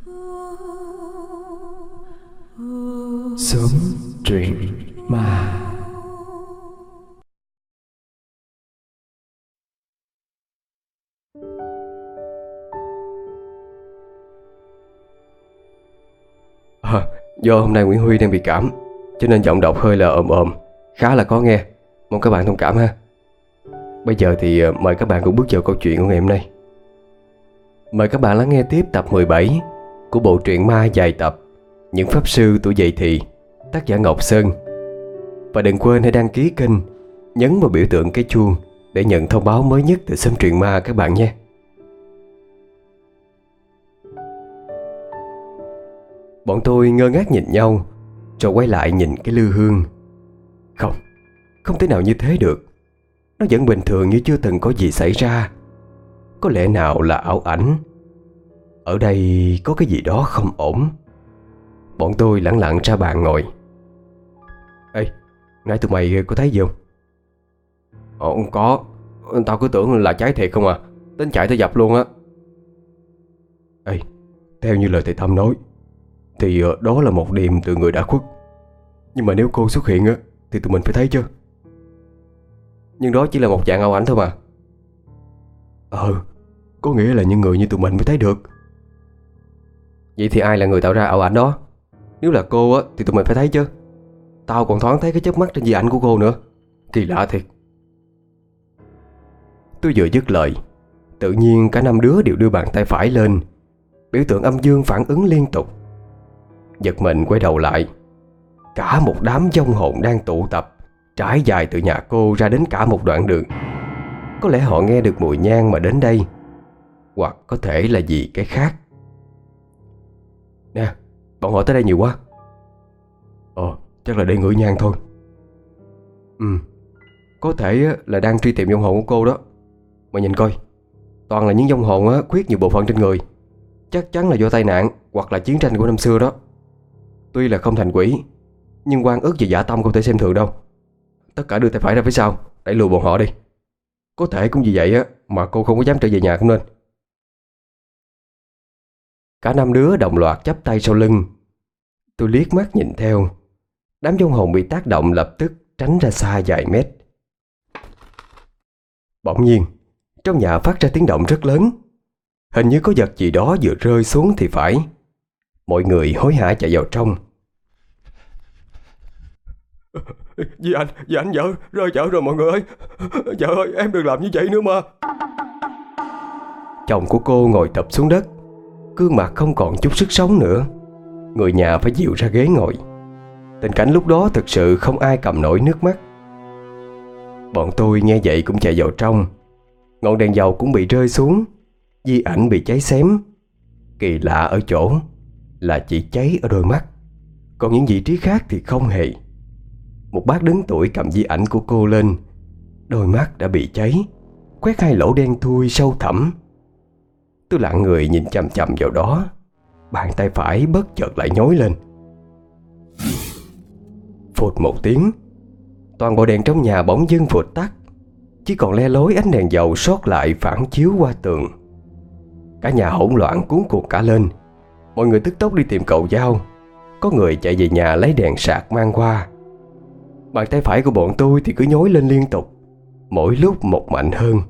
Sớm truyện ma. Do hôm nay Nguyễn Huy đang bị cảm, cho nên giọng đọc hơi là ồm ồm, khá là khó nghe. Mong các bạn thông cảm ha. Bây giờ thì mời các bạn cùng bước vào câu chuyện của ngày hôm nay. Mời các bạn lắng nghe tiếp tập 17 của bộ truyện ma dài tập Những Pháp Sư Tuổi Dậy Thì, tác giả Ngọc Sơn. Và đừng quên hãy đăng ký kênh, nhấn vào biểu tượng cái chuông để nhận thông báo mới nhất từ Sớm Truyện Ma các bạn nhé. Bọn tôi ngơ ngác nhìn nhau, rồi quay lại nhìn cái lư hương. Không thể nào như thế được. Nó vẫn bình thường như chưa từng có gì xảy ra. Có lẽ nào là ảo ảnh? Ở đây có cái gì đó không ổn. Bọn tôi lẳng lặng ra bàn ngồi. Ê, nãy tụi mày có thấy gì không? Không có. Tao cứ tưởng là cháy thiệt không à. Tính chạy tới dập luôn á. Ê, theo như lời thầy Thâm nói thì đó là một điềm từ người đã khuất. Nhưng mà nếu cô xuất hiện á thì tụi mình phải thấy chứ. Nhưng đó chỉ là một dạng ảo ảnh thôi mà. Có nghĩa là những người như tụi mình mới thấy được. Vậy thì ai là người tạo ra ảo ảnh đó? Nếu là cô á thì tụi mình phải thấy chứ. Tao còn thoáng thấy cái chớp mắt trên di ảnh của cô nữa. Kỳ lạ thiệt. Tôi vừa dứt lời, tự nhiên cả năm đứa đều đưa bàn tay phải lên, biểu tượng âm dương phản ứng liên tục. Giật mình quay đầu lại, cả một đám vong hồn đang tụ tập trải dài từ nhà cô ra đến cả một đoạn đường. Có lẽ họ nghe được mùi nhang mà đến đây, hoặc có thể là vì cái khác. Nè, bọn họ tới đây nhiều quá. Chắc là để ngửi nhang thôi. Có thể là đang truy tìm vong hồn của cô đó. Mà nhìn coi, toàn là những vong hồn khuyết nhiều bộ phận trên người. Chắc chắn là do tai nạn hoặc là chiến tranh của năm xưa đó. Tuy là không thành quỷ, nhưng oan ức và dã tâm không thể xem thường đâu. Tất cả đưa tay phải ra phía sau, đẩy lùi bọn họ đi. Có thể cũng vì vậy mà cô không có dám trở về nhà cũng nên. Cả năm đứa đồng loạt chắp tay sau lưng. Tôi liếc mắt nhìn theo. Đám vong hồn bị tác động lập tức tránh ra xa vài mét. Bỗng nhiên, trong nhà phát ra tiếng động rất lớn. Hình như có vật gì đó vừa rơi xuống thì phải. Mọi người hối hả chạy vào trong. Dì anh vợ rơi chợ rồi mọi người ơi. Vợ ơi, em đừng làm như vậy nữa mà. Chồng của cô ngồi thụp xuống đất, gương mặt không còn chút sức sống nữa. Người nhà phải dìu ra ghế ngồi. Tình cảnh lúc đó thực sự không ai cầm nổi nước mắt. Bọn tôi nghe vậy cũng chạy vào trong. Ngọn đèn dầu cũng bị rơi xuống, di ảnh bị cháy xém. Kỳ lạ ở chỗ là chỉ cháy ở đôi mắt, còn những vị trí khác thì không hề. Một bác đứng tuổi cầm di ảnh của cô lên. Đôi mắt đã bị cháy, khoét hai lỗ đen thui sâu thẳm. Tôi lặng người nhìn chằm chằm vào đó. Bàn tay phải bất chợt lại nhói lên. Phụt một tiếng, toàn bộ đèn trong nhà bỗng dưng phụt tắt. Chỉ còn le lối ánh đèn dầu sót lại phản chiếu qua tường. Cả nhà hỗn loạn cuống cuồng cả lên. Mọi người tức tốc đi tìm cậu dao. Có người chạy về nhà lấy đèn sạc mang qua. Bàn tay phải của bọn tôi thì cứ nhói lên liên tục, mỗi lúc một mạnh hơn.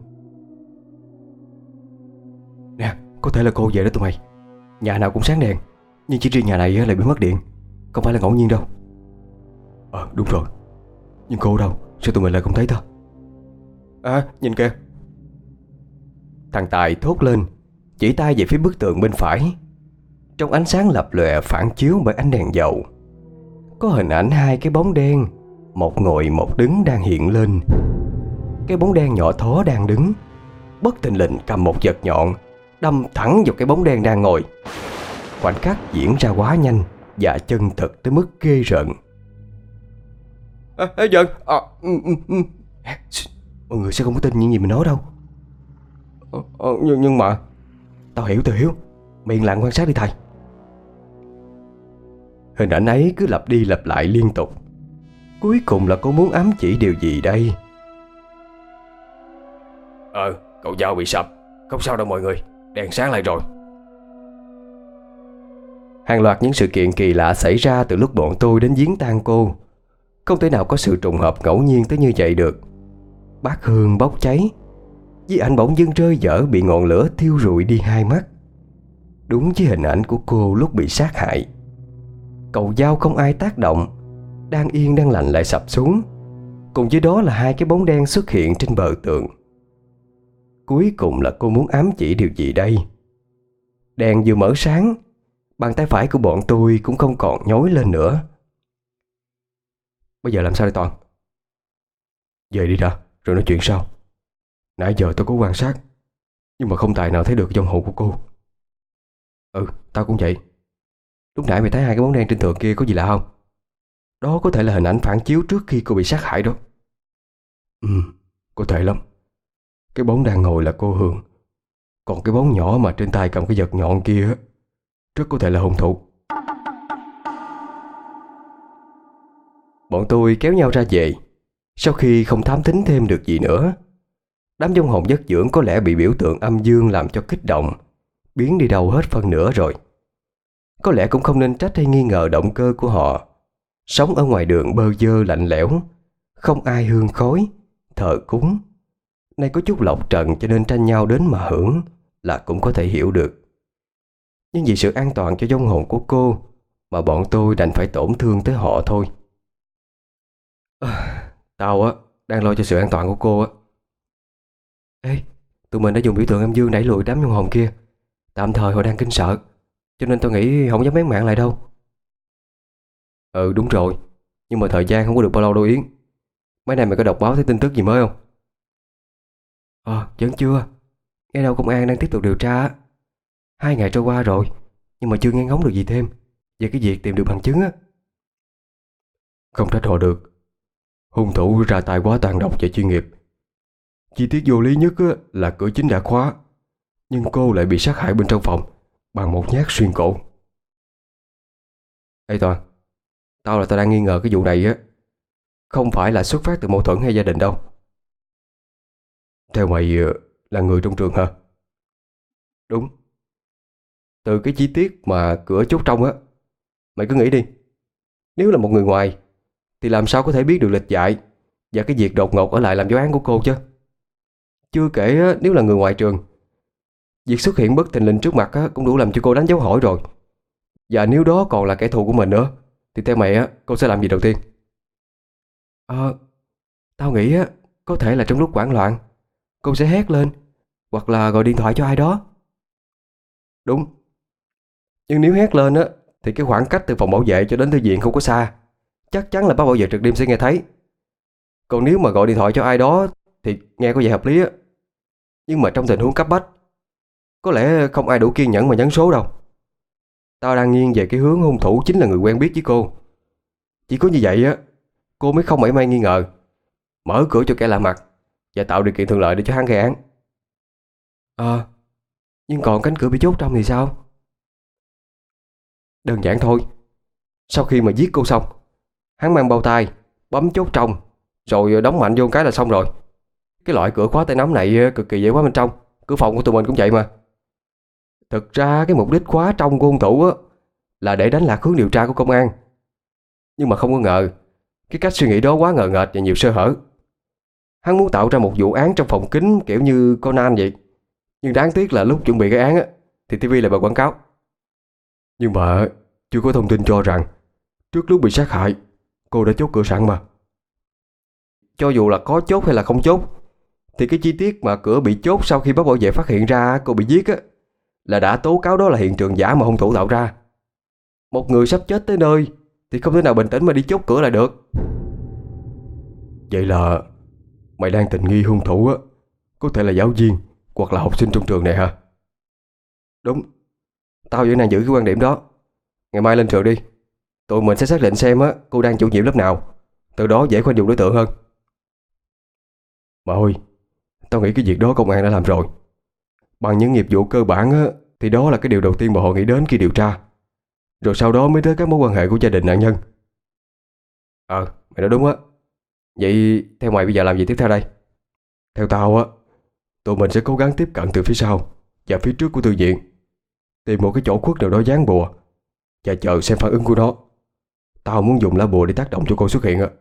Nè, có thể là cô về đó tụi mày. Nhà nào cũng sáng đèn, nhưng chỉ riêng nhà này lại bị mất điện. Không phải là ngẫu nhiên đâu. Đúng rồi. Nhưng cô đâu? Sao tụi mình lại không thấy ta? Nhìn kìa. Thằng Tài thốt lên, chỉ tay về phía bức tường bên phải. Trong ánh sáng lập lòe phản chiếu bởi ánh đèn dầu, có hình ảnh hai cái bóng đen, một ngồi một đứng đang hiện lên. Cái bóng đen nhỏ thó đang đứng bất thình lình cầm một vật nhọn đâm thẳng vào cái bóng đen đang ngồi. Khoảnh khắc diễn ra quá nhanh và chân thực tới mức ghê rợn. Mọi người sẽ không có tin những gì mình nói đâu. Nhưng mà Tao hiểu. Miệng lặng quan sát đi thầy. Hình ảnh ấy cứ lặp đi lặp lại liên tục. Cuối cùng là cô muốn ám chỉ điều gì đây? Cậu dao bị sập. Không sao đâu mọi người, đèn sáng lại rồi. Hàng loạt những sự kiện kỳ lạ xảy ra từ lúc bọn tôi đến giếng tang cô. Không thể nào có sự trùng hợp ngẫu nhiên tới như vậy được. Bát hương bốc cháy, Di ảnh bỗng dưng rơi dở, bị ngọn lửa thiêu rụi đi hai mắt, đúng với hình ảnh của cô lúc bị sát hại. Cầu dao không ai tác động, đang yên đang lành lại sập xuống. Cùng với đó là hai cái bóng đen xuất hiện trên bờ tường. Cuối cùng là cô muốn ám chỉ điều gì đây? Đèn vừa mở sáng, bàn tay phải của bọn tôi cũng không còn nhói lên nữa. Bây giờ làm sao đây Toàn? Về đi đã, rồi nói chuyện sau. Nãy giờ tôi có quan sát, nhưng mà không tài nào thấy được vong hồn của cô. Ừ, tao cũng vậy. Lúc nãy mày thấy hai cái bóng đen trên tường kia có gì lạ không? Đó có thể là hình ảnh phản chiếu trước khi cô bị sát hại đó. Ừ, có thể lắm. Cái bóng đang ngồi là cô Hương, còn cái bóng nhỏ mà trên tay cầm cái vật nhọn kia rất có thể là hung thủ. Bọn tôi kéo nhau ra về. Sau khi không thám thính thêm được gì nữa, đám vong hồn giấc dưỡng có lẽ bị biểu tượng âm dương làm cho kích động, biến đi đâu hết phân nửa rồi. Có lẽ cũng không nên trách hay nghi ngờ động cơ của họ. Sống ở ngoài đường bơ vơ lạnh lẽo, không ai hương khói, thờ cúng, nay có chút lộc trần cho nên tranh nhau đến mà hưởng là cũng có thể hiểu được. Nhưng vì sự an toàn cho vong hồn của cô mà bọn tôi đành phải tổn thương tới họ thôi. Tao á đang lo cho sự an toàn của cô á. Ê, tụi mình đã dùng biểu tượng âm dương đẩy lùi đám vong hồn kia. Tạm thời họ đang kinh sợ, cho nên tôi nghĩ không dám bén mảng lại đâu. Ừ đúng rồi, nhưng mà thời gian không có được bao lâu đâu Yến. Mấy nay mày có đọc báo thấy tin tức gì mới không? Vẫn chưa. Nghe đâu công an đang tiếp tục điều tra á. 2 ngày trôi qua rồi, nhưng mà chưa nghe ngóng được gì thêm về cái việc tìm được bằng chứng á. Không trách họ được. Hung thủ ra tay quá tàn độc và chuyên nghiệp. Chi tiết vô lý nhất á, là cửa chính đã khóa, nhưng cô lại bị sát hại bên trong phòng bằng một nhát xuyên cổ. Ê Toàn, tao đang nghi ngờ cái vụ này á không phải là xuất phát từ mâu thuẫn hay gia đình đâu. Theo mày là người trong trường hả? Đúng. Từ cái chi tiết mà cửa chốt trong á, mày cứ nghĩ đi. Nếu là một người ngoài thì làm sao có thể biết được lịch dại và cái việc đột ngột ở lại làm dấu án của cô chứ. Chưa kể á, nếu là người ngoài trường, việc xuất hiện bất thình lình trước mặt á, cũng đủ làm cho cô đánh dấu hỏi rồi. Và nếu đó còn là kẻ thù của mình nữa thì theo mày á, cô sẽ làm gì đầu tiên? Tao nghĩ á, có thể là trong lúc hoảng loạn cô sẽ hét lên hoặc là gọi điện thoại cho ai đó. Đúng. Nhưng nếu hét lên á thì cái khoảng cách từ phòng bảo vệ cho đến thư viện không có xa, chắc chắn là bác bảo vệ trực đêm sẽ nghe thấy. Còn nếu mà gọi điện thoại cho ai đó thì nghe có vẻ hợp lý á. Nhưng mà trong tình huống cấp bách, có lẽ không ai đủ kiên nhẫn mà nhấn số đâu. Tao đang nghiêng về cái hướng hung thủ chính là người quen biết với cô. Chỉ có như vậy á, cô mới không mảy may nghi ngờ, mở cửa cho kẻ lạ mặt và tạo điều kiện thuận lợi để cho hắn gây án. Nhưng còn cánh cửa bị chốt trong thì sao? Đơn giản thôi. Sau khi mà giết cô xong, hắn mang bao tay, bấm chốt trong, rồi đóng mạnh vô cái là xong rồi. Cái loại cửa khóa tay nắm này cực kỳ dễ khóa bên trong. Cửa phòng của tụi mình cũng vậy mà. Thực ra cái mục đích khóa trong của hung thủ á là để đánh lạc hướng điều tra của công an. Nhưng mà không có ngờ cái cách suy nghĩ đó quá ngờ nghệch và nhiều sơ hở. Hắn muốn tạo ra một vụ án trong phòng kín kiểu như Conan vậy. Nhưng đáng tiếc là lúc chuẩn bị cái án á thì TV lại bật quảng cáo. Nhưng mà chưa có thông tin cho rằng trước lúc bị sát hại cô đã chốt cửa sẵn mà. Cho dù là có chốt hay là không chốt thì cái chi tiết mà cửa bị chốt sau khi bác bảo vệ phát hiện ra cô bị giết á là đã tố cáo đó là hiện trường giả mà hung thủ tạo ra. Một người sắp chết tới nơi thì không thể nào bình tĩnh mà đi chốt cửa lại được. Vậy là mày đang tình nghi hung thủ á có thể là giáo viên hoặc là học sinh trong trường này hả? Đúng. Tao vẫn đang giữ cái quan điểm đó. Ngày mai lên trường đi, tụi mình sẽ xác định xem á cô đang chủ nhiệm lớp nào, từ đó dễ khoanh vùng đối tượng hơn. Mà ơi, tao nghĩ cái việc đó công an đã làm rồi. Bằng những nghiệp vụ cơ bản á thì đó là cái điều đầu tiên mà họ nghĩ đến khi điều tra. Rồi sau đó mới tới các mối quan hệ của gia đình nạn nhân. Mày nói đúng á. Vậy theo mày bây giờ làm gì tiếp theo đây? Theo tao á, tụi mình sẽ cố gắng tiếp cận từ phía sau và phía trước của thư viện, tìm một cái chỗ khuất nào đó dán bùa và chờ xem phản ứng của nó. Tao muốn dùng lá bùa để tác động cho cô xuất hiện á.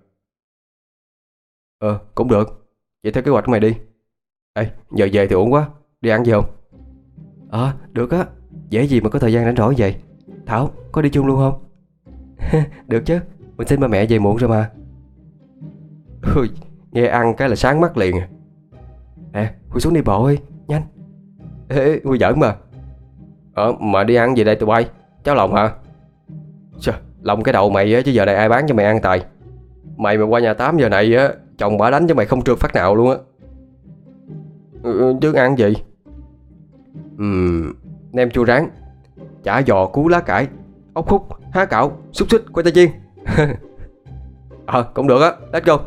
Cũng được. Vậy theo kế hoạch của mày đi. Ê, giờ về thì ổn quá. Đi ăn gì không? Được á. Dễ gì mà có thời gian rảnh rỗi vậy. Thảo, có đi chung luôn không? Được chứ. Mình xin ba mẹ về muộn rồi mà. Ui, nghe ăn cái là sáng mắt liền. Huy xuống đi bộ đi, nhanh. Ê, Huy giỡn mà. Mà đi ăn gì đây tụi bay? Cháo lòng hả? Trời, lòng cái đầu mày á, chứ giờ này ai bán cho mày ăn tài. Mày mà qua nhà 8 giờ này á, chồng bả đánh cho mày không trượt phát nào luôn á. Chứ ăn gì? Nem chua rán, chả giò cuốn lá cải, ốc hút, há cạo, xúc xích, khoai tây chiên. Cũng được á, let's go.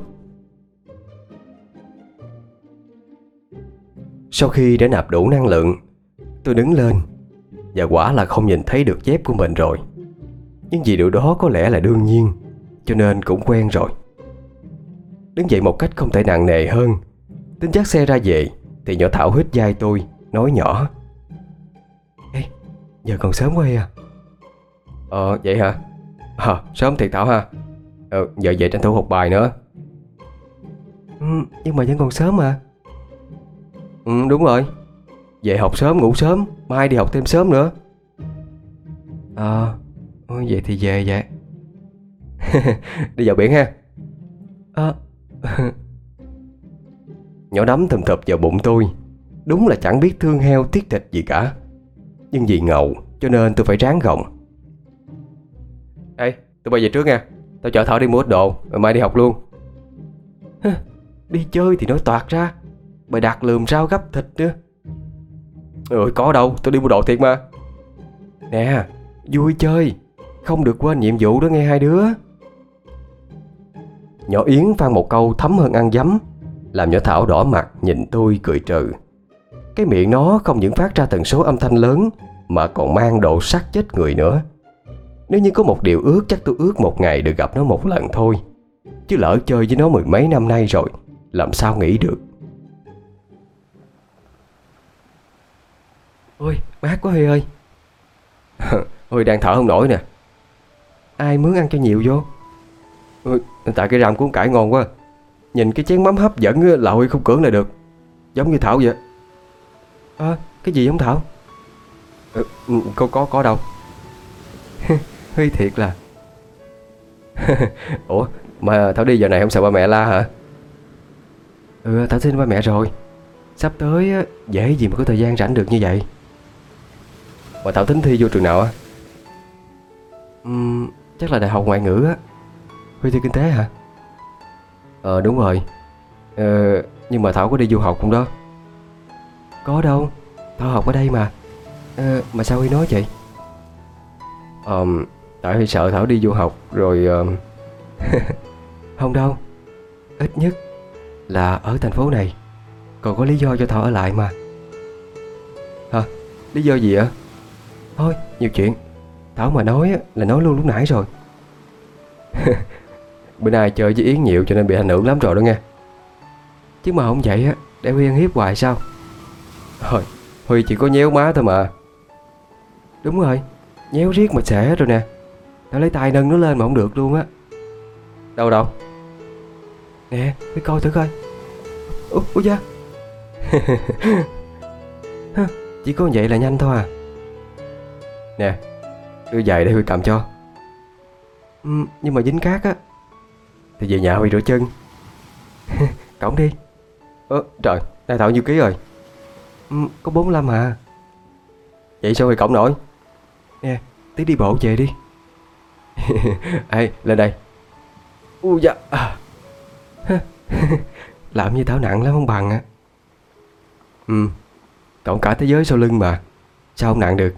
Sau khi đã nạp đủ năng lượng, tôi đứng lên và quả là không nhìn thấy được dép của mình rồi. Nhưng vì điều đó có lẽ là đương nhiên, cho nên cũng quen rồi. Đứng dậy một cách không thể nặng nề hơn, tính dắt xe ra về thì nhỏ Thảo hít vai tôi, nói nhỏ: Ê, giờ còn sớm quá à? Vậy hả? Sớm thiệt Thảo ha. Giờ về tranh thủ học bài nữa. Nhưng mà vẫn còn sớm mà. Đúng rồi. Về học sớm ngủ sớm, mai đi học thêm sớm nữa. Vậy thì về vậy. Đi vào biển ha. Nhỏ đấm thầm thập vào bụng tôi. Đúng là chẳng biết thương heo tiếc thịt gì cả. Nhưng vì ngầu cho nên tôi phải ráng gồng. Ê, tụi bay về trước nha. Tao chở Thảo đi mua ít đồ, rồi mai đi học luôn. Đi chơi thì nói toạc ra. Mày đặt lườm rau gắp thịt nữa. Có đâu, tôi đi mua đồ thiệt mà. Nè, vui chơi, không được quên nhiệm vụ đó nghe hai đứa. Nhỏ Yến phang một câu thấm hơn ăn dấm, làm nhỏ Thảo đỏ mặt nhìn tôi cười trừ. Cái miệng nó không những phát ra tần số âm thanh lớn mà còn mang độ sắc chết người nữa. Nếu như có một điều ước, chắc tôi ước một ngày được gặp nó một lần thôi. Chứ lỡ chơi với nó mười mấy năm nay rồi, làm sao nghĩ được. Ôi, mát quá Huy ơi. Huy đang thở không nổi nè. Ai mướn ăn cho nhiều vô? Tại cái rằm cuốn cải ngon quá. Nhìn cái chén mắm hấp dẫn là Huy không cưỡng lại được. Giống như Thảo vậy. Cái gì giống Thảo? Có đâu. Huy thiệt là. Ủa, mà Thảo đi giờ này không sợ ba mẹ la hả? Thảo xin ba mẹ rồi. Sắp tới dễ gì mà có thời gian rảnh được như vậy. Mà Thảo tính thi vô trường nào á? Chắc là đại học ngoại ngữ á. Huy thi kinh tế hả? Đúng rồi. Nhưng mà Thảo có đi du học không đó? Có đâu, Thảo học ở đây mà. Mà sao Huy nói vậy? Tại Huy sợ Thảo đi du học rồi. Không đâu. Ít nhất là ở thành phố này còn có lý do cho Thảo ở lại mà. Hả? Lý do gì ạ? Thôi, nhiều chuyện. Thảo mà nói là nói luôn lúc nãy rồi. Bữa nay chơi với Yến nhiều cho nên bị ảnh hưởng lắm rồi đó nghe. Chứ mà không vậy để Huy ăn hiếp hoài sao? Thôi, Huy chỉ có nhéo má thôi mà. Đúng rồi, nhéo riết mà xẻ rồi nè. Tao lấy tay nâng nó lên mà không được luôn á. Đâu? Nè, Huy coi thử coi. Ui da. Chỉ có vậy là nhanh thôi à. Nè, đưa giày để Huy cầm cho. Nhưng mà dính cát á. Thì về nhà Huy rửa chân. Cõng đi. Trời, nay Thảo nhiêu ký rồi? Có 45 à. Vậy sao Huy cõng nổi? Nè, tí đi bộ về đi. Ê, lên đây. Ui da. Làm như Thảo nặng lắm không bằng á. Cõng cả thế giới sau lưng mà, sao không nặng được.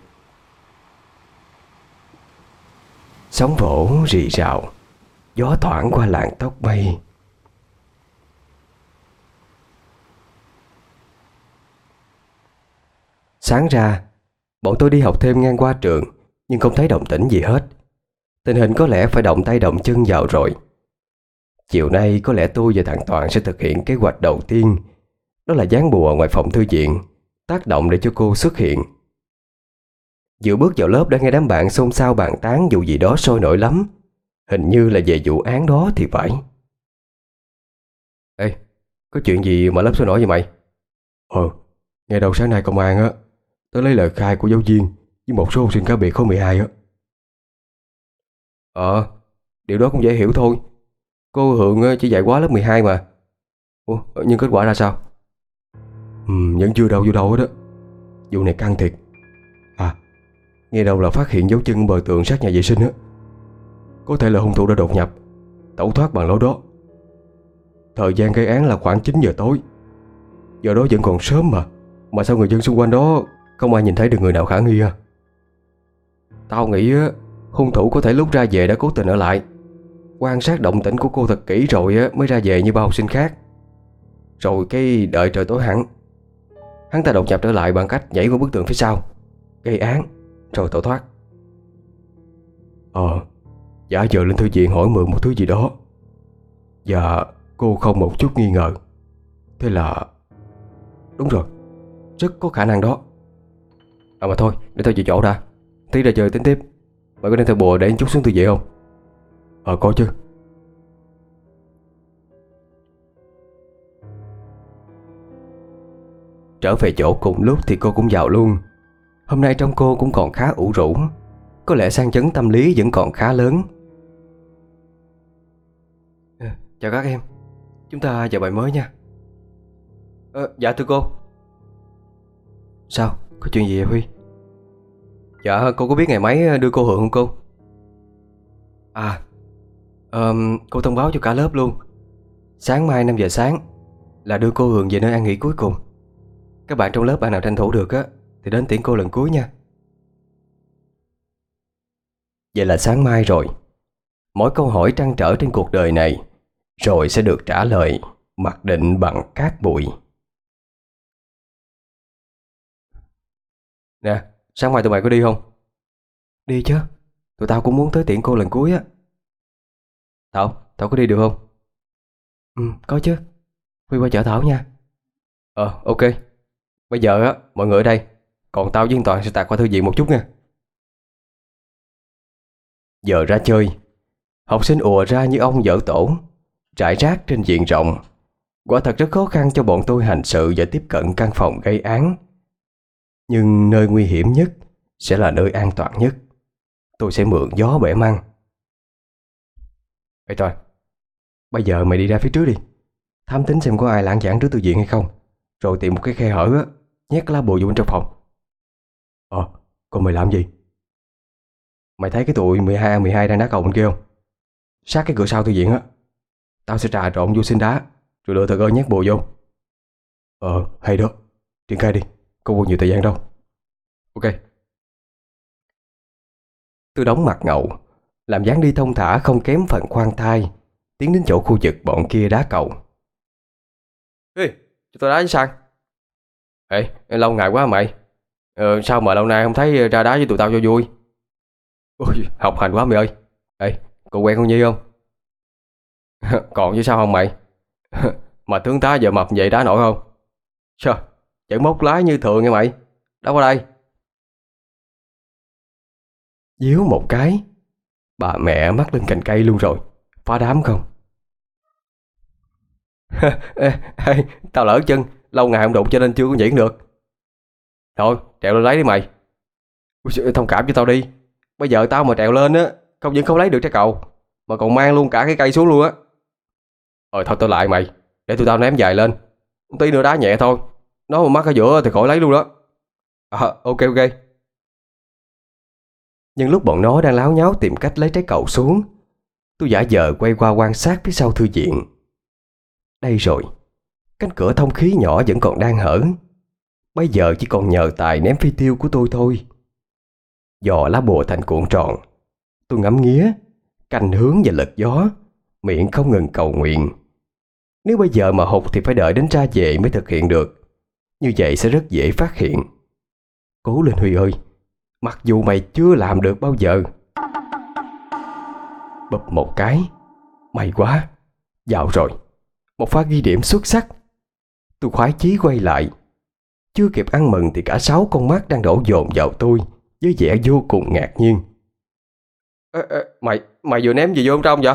Sóng vỗ rì rào, gió thoảng qua làn tóc mây. Sáng ra, bọn tôi đi học thêm ngang qua trường, nhưng không thấy động tĩnh gì hết. Tình hình có lẽ phải động tay động chân vào rồi. Chiều nay có lẽ tôi và thằng Toàn sẽ thực hiện kế hoạch đầu tiên. Đó là dán bùa ngoài phòng thư viện, tác động để cho cô xuất hiện. Vừa bước vào lớp đã nghe đám bạn xôn xao bàn tán vụ gì đó sôi nổi lắm. Hình như là về vụ án đó thì phải. Ê, có chuyện gì mà lớp sôi nổi vậy mày? Nghe đầu sáng nay công an á tới lấy lời khai của giáo viên với một số học sinh cá biệt khối 12 á. Điều đó cũng dễ hiểu thôi. Cô Hường chỉ dạy quá lớp 12 mà. Nhưng kết quả ra sao? Vẫn chưa đâu vô đâu hết á. Vụ này căng thiệt. Nghe đâu là phát hiện dấu chân bờ tường sát nhà vệ sinh á. Có thể là hung thủ đã đột nhập, tẩu thoát bằng lối đó. Thời gian gây án là khoảng 9 giờ tối. Giờ đó vẫn còn sớm mà sao người dân xung quanh đó không ai nhìn thấy được người nào khả nghi à? Tao nghĩ á, hung thủ có thể lúc ra về đã cố tình ở lại, quan sát động tĩnh của cô thật kỹ rồi á mới ra về như bao học sinh khác. Rồi cái đợi trời tối hẳn, hắn ta đột nhập trở lại bằng cách nhảy qua bức tường phía sau, gây án rồi tẩu thoát. Giả vờ lên thư viện hỏi mượn một thứ gì đó, và cô không một chút nghi ngờ. Thế là đúng rồi, rất có khả năng đó. Mà thôi, để tôi chịu chỗ đã. Tí ra chơi tính tiếp. Mày có đem theo bùa để chút xuống thư viện không? Có chứ. Trở về chỗ cùng lúc thì cô cũng vào luôn. Hôm nay trong cô cũng còn khá ủ rũ. Có lẽ sang chấn tâm lý vẫn còn khá lớn. Chào các em, chúng ta vào bài mới nha. Dạ thưa cô. Sao, có chuyện gì vậy Huy? Dạ cô có biết ngày máy đưa cô Hường không cô? Cô thông báo cho cả lớp luôn. Sáng mai 5 giờ sáng là đưa cô Hường về nơi ăn nghỉ cuối cùng. Các bạn trong lớp bạn nào tranh thủ được á thì đến tiễn cô lần cuối nha. Vậy là sáng mai rồi. Mỗi câu hỏi trăn trở trên cuộc đời này rồi sẽ được trả lời mặc định bằng cát bụi. Nè, sáng mai tụi mày có đi không? Đi chứ, tụi tao cũng muốn tới tiễn cô lần cuối á. Thảo có đi được không? Có chứ. Huy qua chở Thảo nha. Ok. Bây giờ á, mọi người ở đây, còn tao với Toàn sẽ tạt qua thư viện một chút nha. Giờ ra chơi, học sinh ùa ra như ong vỡ tổ, rải rác trên diện rộng. Quả thật rất khó khăn cho bọn tôi hành sự và tiếp cận căn phòng gây án. Nhưng nơi nguy hiểm nhất sẽ là nơi an toàn nhất. Tôi sẽ mượn gió bẻ măng. Ê Toàn, bây giờ mày đi ra phía trước đi, thám tính xem có ai lãng vãng trước thư viện hay không, rồi tìm một cái khe hở á, nhét cái lá bùa vô bên trong phòng. Còn mày làm gì? Mày thấy cái tụi 12 đang đá cầu bên kia không? Sát cái cửa sau thư viện á. Tao sẽ trà trộn vô xin đá, rồi lựa thợ cơ nhét bùa vô. Hay đó. Triển khai đi, không có nhiều thời gian đâu. Ok. Tôi đóng mặt ngầu, làm dáng đi thông thả không kém phần khoan thai, tiến đến chỗ khu vực bọn kia đá cầu. Ê, cho tôi đá với sang. Ê, lâu ngày quá mày. Sao mà lâu nay không thấy ra đá với tụi tao cho vui? Ôi, học hành quá mày ơi. Ê, cô quen con Nhi không? Còn chứ sao không mày? Mà tướng tá giờ mập vậy đá nổi không? Sao, chẳng móc lái như thường nha mày. Đá qua đây. Díu một cái, bà mẹ mắc lên cành cây luôn rồi. Phá đám không? Ê, tao lỡ chân, lâu ngày không đụng cho nên chưa có nhảy được. Thôi, trèo lên lấy đi mày. Ui, thông cảm cho tao đi. Bây giờ tao mà trèo lên á, không những không lấy được trái cầu, mà còn mang luôn cả cái cây xuống luôn á. Thôi tao lại mày, để tụi tao ném dài lên. Tí nữa đá nhẹ thôi, nó mà mắc ở giữa thì khỏi lấy luôn đó. Ok. Nhưng lúc bọn nó đang láo nháo tìm cách lấy trái cầu xuống, tôi giả vờ quay qua quan sát phía sau thư viện. Đây rồi, cánh cửa thông khí nhỏ vẫn còn đang hở. Bây giờ chỉ còn nhờ tài ném phi tiêu của tôi thôi. Dò lá bùa thành cuộn tròn, tôi ngắm nghía, canh hướng và lật gió, miệng không ngừng cầu nguyện. Nếu bây giờ mà hụt thì phải đợi đến ra về mới thực hiện được. Như vậy sẽ rất dễ phát hiện. Cố lên Huy ơi, mặc dù mày chưa làm được bao giờ. Bụp một cái, may quá, vào rồi. Một pha ghi điểm xuất sắc. Tôi khoái chí quay lại. Chưa kịp ăn mừng thì cả 6 con mắt đang đổ dồn vào tôi với vẻ vô cùng ngạc nhiên. Mày vừa ném gì vô trong vậy?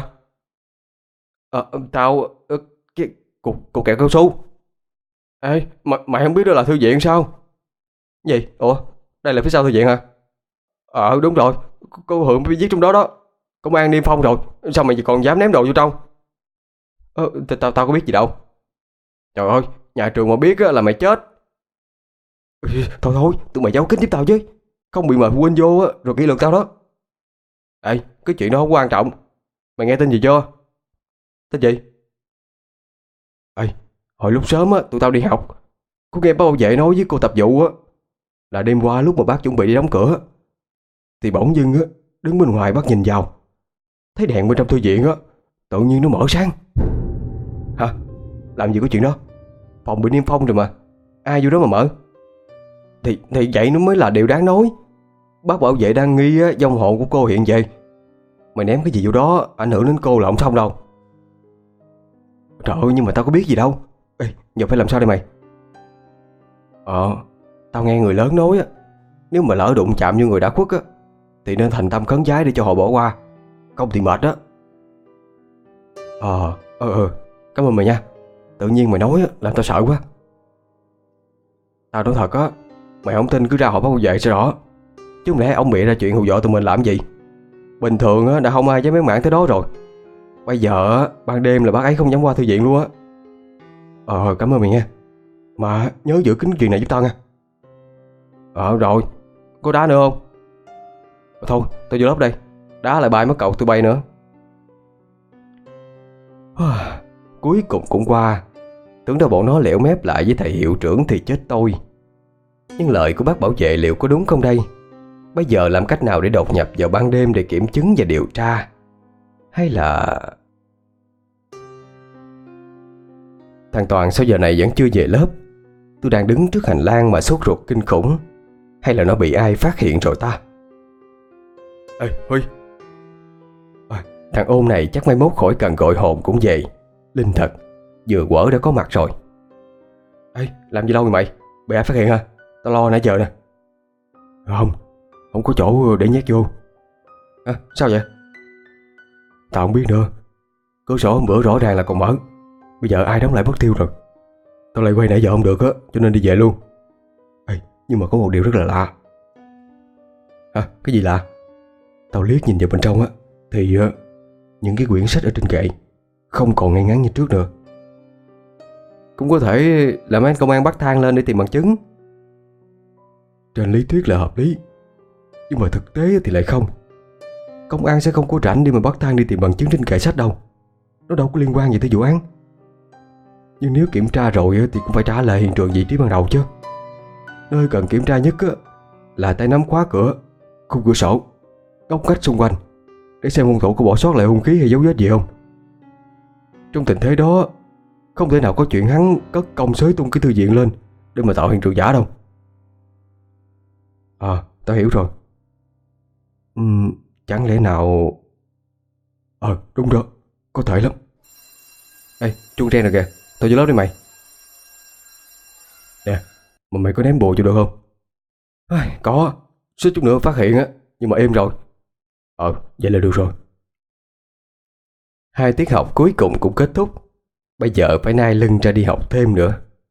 Tao cái cục kẹo cao su. Ê, mày không biết đó là thư viện sao? Gì? Ủa, đây là phía sau thư viện hả? Đúng rồi, cô Hường mới viết trong đó đó. Công an niêm phong rồi, sao mày còn dám ném đồ vô trong? Tao có biết gì đâu. Trời ơi, nhà trường mà biết là mày chết. Thôi, tụi mày giấu kín giúp tao chứ. Không bị mời phụ huynh vô rồi kỷ luật tao đó. Ê, cái chuyện đó không quan trọng. Mày nghe tin gì chưa? Tin gì? Ê, hồi lúc sớm tụi tao đi học, có nghe bác bảo vệ nói với cô tập vụ là đêm qua lúc mà bác chuẩn bị đi đóng cửa thì bỗng dưng đứng bên ngoài bác nhìn vào, thấy đèn bên trong thư viện tự nhiên nó mở sáng. Hả? Làm gì có chuyện đó? Phòng bị niêm phong rồi mà, ai vô đó mà mở? Thì vậy nó mới là điều đáng nói. Bác bảo vệ đang nghi vong hồn của cô hiện về. Mày ném cái gì vô đó ảnh hưởng đến cô là không xong đâu. Trời ơi, nhưng mà tao có biết gì đâu. Ê, giờ phải làm sao đây mày? Tao nghe người lớn nói nếu mà lỡ đụng chạm như người đã khuất thì nên thành tâm khấn vái để cho họ bỏ qua, không thì mệt đó. Cảm ơn mày nha. Tự nhiên mày nói làm tao sợ quá. Tao nói thật mày không tin cứ ra hỏi bác bảo vệ sẽ rõ. Chứ không lẽ ông bịa ra chuyện hù dọa tụi mình làm gì? Bình thường đã không ai dám bén mảng tới đó rồi. Bây giờ ban đêm là bác ấy không dám qua thư viện luôn á. Cảm ơn mày nha. Mà nhớ giữ kín chuyện này giúp tao nha. Rồi. Có đá nữa không? Thôi tao vô lớp đây. Đá lại bài mất cậu tụi bay nữa. Cuối cùng cũng qua. Tưởng đâu bọn nó lẻo mép lại với thầy hiệu trưởng thì chết tôi. Nhưng lời của bác bảo vệ liệu có đúng không đây? Bây giờ làm cách nào để đột nhập vào ban đêm để kiểm chứng và điều tra? Hay là... Thằng Toàn sao giờ này vẫn chưa về lớp? Tôi đang đứng trước hành lang mà sốt ruột kinh khủng. Hay là nó bị ai phát hiện rồi ta? Ê Huy! Thằng ôn này chắc mai mốt khỏi cần gọi hồn cũng về. Linh thật, vừa quở đã có mặt rồi. Ê, làm gì lâu vậy mày? Bị ai phát hiện hả? Tao lo nãy giờ nè. Không có chỗ để nhét vô. Sao vậy? Tao không biết nữa. Cửa sổ hôm bữa rõ ràng là còn mở. Bây giờ ai đóng lại mất tiêu rồi. Tao lại quay nãy giờ không được cho nên đi về luôn. Ê, nhưng mà có một điều rất là lạ. Cái gì lạ? Tao liếc nhìn vào bên trong thì những cái quyển sách ở trên kệ không còn ngay ngắn như trước nữa. Cũng có thể là mấy anh công an bắt thang lên để tìm bằng chứng. Trên lý thuyết là hợp lý, nhưng mà thực tế thì lại không. Công an sẽ không có rảnh để mà bắt thang đi tìm bằng chứng trên kệ sách đâu. Nó đâu có liên quan gì tới vụ án. Nhưng nếu kiểm tra rồi thì cũng phải trả lại hiện trường vị trí ban đầu chứ. Nơi cần kiểm tra nhất là tay nắm khóa cửa, khung cửa sổ, góc cách xung quanh, để xem hung thủ có bỏ sót lại hung khí hay dấu vết gì không. Trong tình thế đó, không thể nào có chuyện hắn cất công xới tung cái thư viện lên để mà tạo hiện trường giả đâu. Tao hiểu rồi. Chẳng lẽ nào... đúng đó, có thể lắm. Ê, chuông reng rồi kìa, tao vô lớp đi mày. Nè, mà mày có ném bùa vô được không? Có, suýt chút nữa phát hiện nhưng mà êm rồi. Vậy là được rồi. 2 tiết học cuối cùng cũng kết thúc. Bây giờ phải nai lưng ra đi học thêm nữa.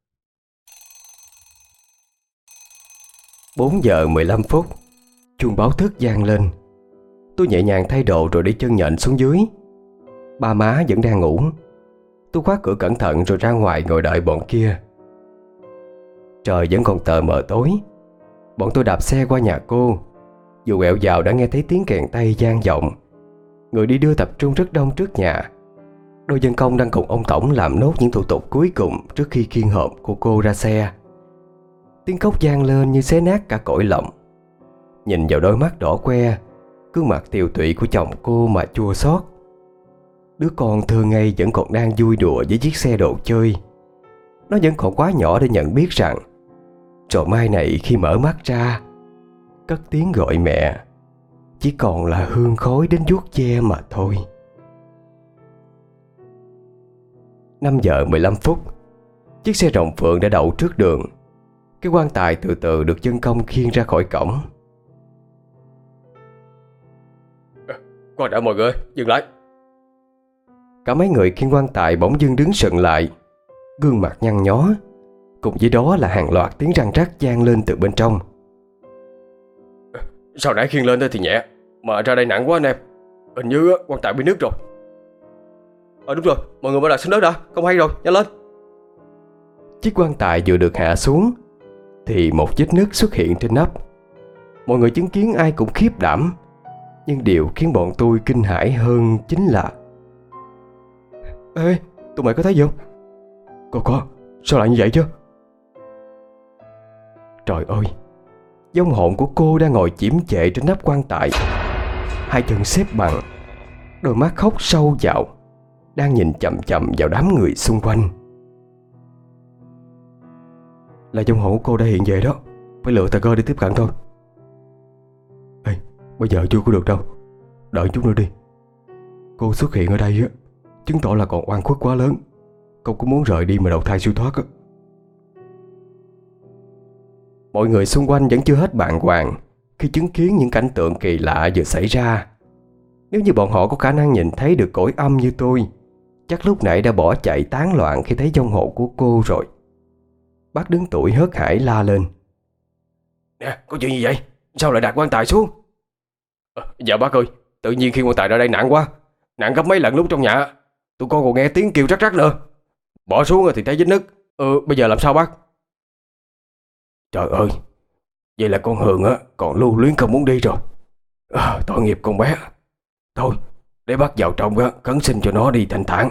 4 giờ 15 phút, chuông báo thức vang lên. Tôi nhẹ nhàng thay đồ rồi đi chân nhện xuống dưới. Ba má vẫn đang ngủ. Tôi khóa cửa cẩn thận rồi ra ngoài ngồi đợi bọn kia. Trời vẫn còn tờ mờ tối. Bọn tôi đạp xe qua nhà cô. Dù quẹo vào đã nghe thấy tiếng kèn tay vang vọng. Người đi đưa tập trung rất đông trước nhà. Đôi dân công đang cùng ông tổng làm nốt những thủ tục cuối cùng trước khi khiêng hộp của cô ra xe. Tiếng khóc vang lên như xé nát cả cõi lòng. Nhìn vào đôi mắt đỏ que, gương mặt tiều tụy của chồng cô mà chua xót. Đứa con thơ ngây vẫn còn đang vui đùa với chiếc xe đồ chơi. Nó vẫn còn quá nhỏ để nhận biết rằng rồi mai này khi mở mắt ra, cất tiếng gọi mẹ chỉ còn là hương khói đến vuốt ve mà thôi. 5 giờ 15 phút, chiếc xe rồng phượng đã đậu trước đường. Cái quan tài từ từ được dân công khiêng ra khỏi cổng. Khoan đã mọi người, dừng lại. Cả mấy người khiêng quan tài bỗng dưng đứng sững lại, gương mặt nhăn nhó. Cùng với đó là hàng loạt tiếng răng rắc vang lên từ bên trong. Sao nãy khiêng lên thì nhẹ, mà ra đây nặng quá anh em. Hình như quan tài bị nứt rồi. Đúng rồi, mọi người mau đặt xuống đất đã, không hay rồi, nhanh lên. Chiếc quan tài vừa được hạ xuống thì một vết nứt xuất hiện trên nắp. Mọi người chứng kiến ai cũng khiếp đảm. Nhưng điều khiến bọn tôi kinh hãi hơn chính là: Ê, tụi mày có thấy gì không? Có, sao lại như vậy chứ? Trời ơi, vong hồn của cô đang ngồi chiếm chệ trên nắp quan tài, hai chân xếp bằng, đôi mắt khóc sâu vào, đang nhìn chằm chằm vào đám người xung quanh. Là vong hồn của cô đã hiện về đó, phải lựa tà cơ để tiếp cận thôi. Ê, bây giờ chưa có được đâu, đợi chút nữa đi. Cô xuất hiện ở đây á, chứng tỏ là còn oan khuất quá lớn, không có muốn rời đi mà đầu thai siêu thoát á. Mọi người xung quanh vẫn chưa hết bàng hoàng khi chứng kiến những cảnh tượng kỳ lạ vừa xảy ra. Nếu như bọn họ có khả năng nhìn thấy được cõi âm như tôi, chắc lúc nãy đã bỏ chạy tán loạn khi thấy vong hồn của cô rồi. Bác đứng tuổi hớt hải la lên: Nè, có chuyện gì vậy? Sao lại đặt quan tài xuống? Dạ bác ơi, tự nhiên khi quan tài ra đây nặng quá, nặng gấp mấy lần lúc trong nhà. Tụi con còn nghe tiếng kêu rắc rắc nữa. Bỏ xuống thì thấy vết nứt. Bây giờ làm sao bác? Trời ơi, vậy là con Hường còn lưu luyến không muốn đi rồi. Tội nghiệp con bé. Thôi, để bác vào trong khấn xin cho nó đi thanh thản.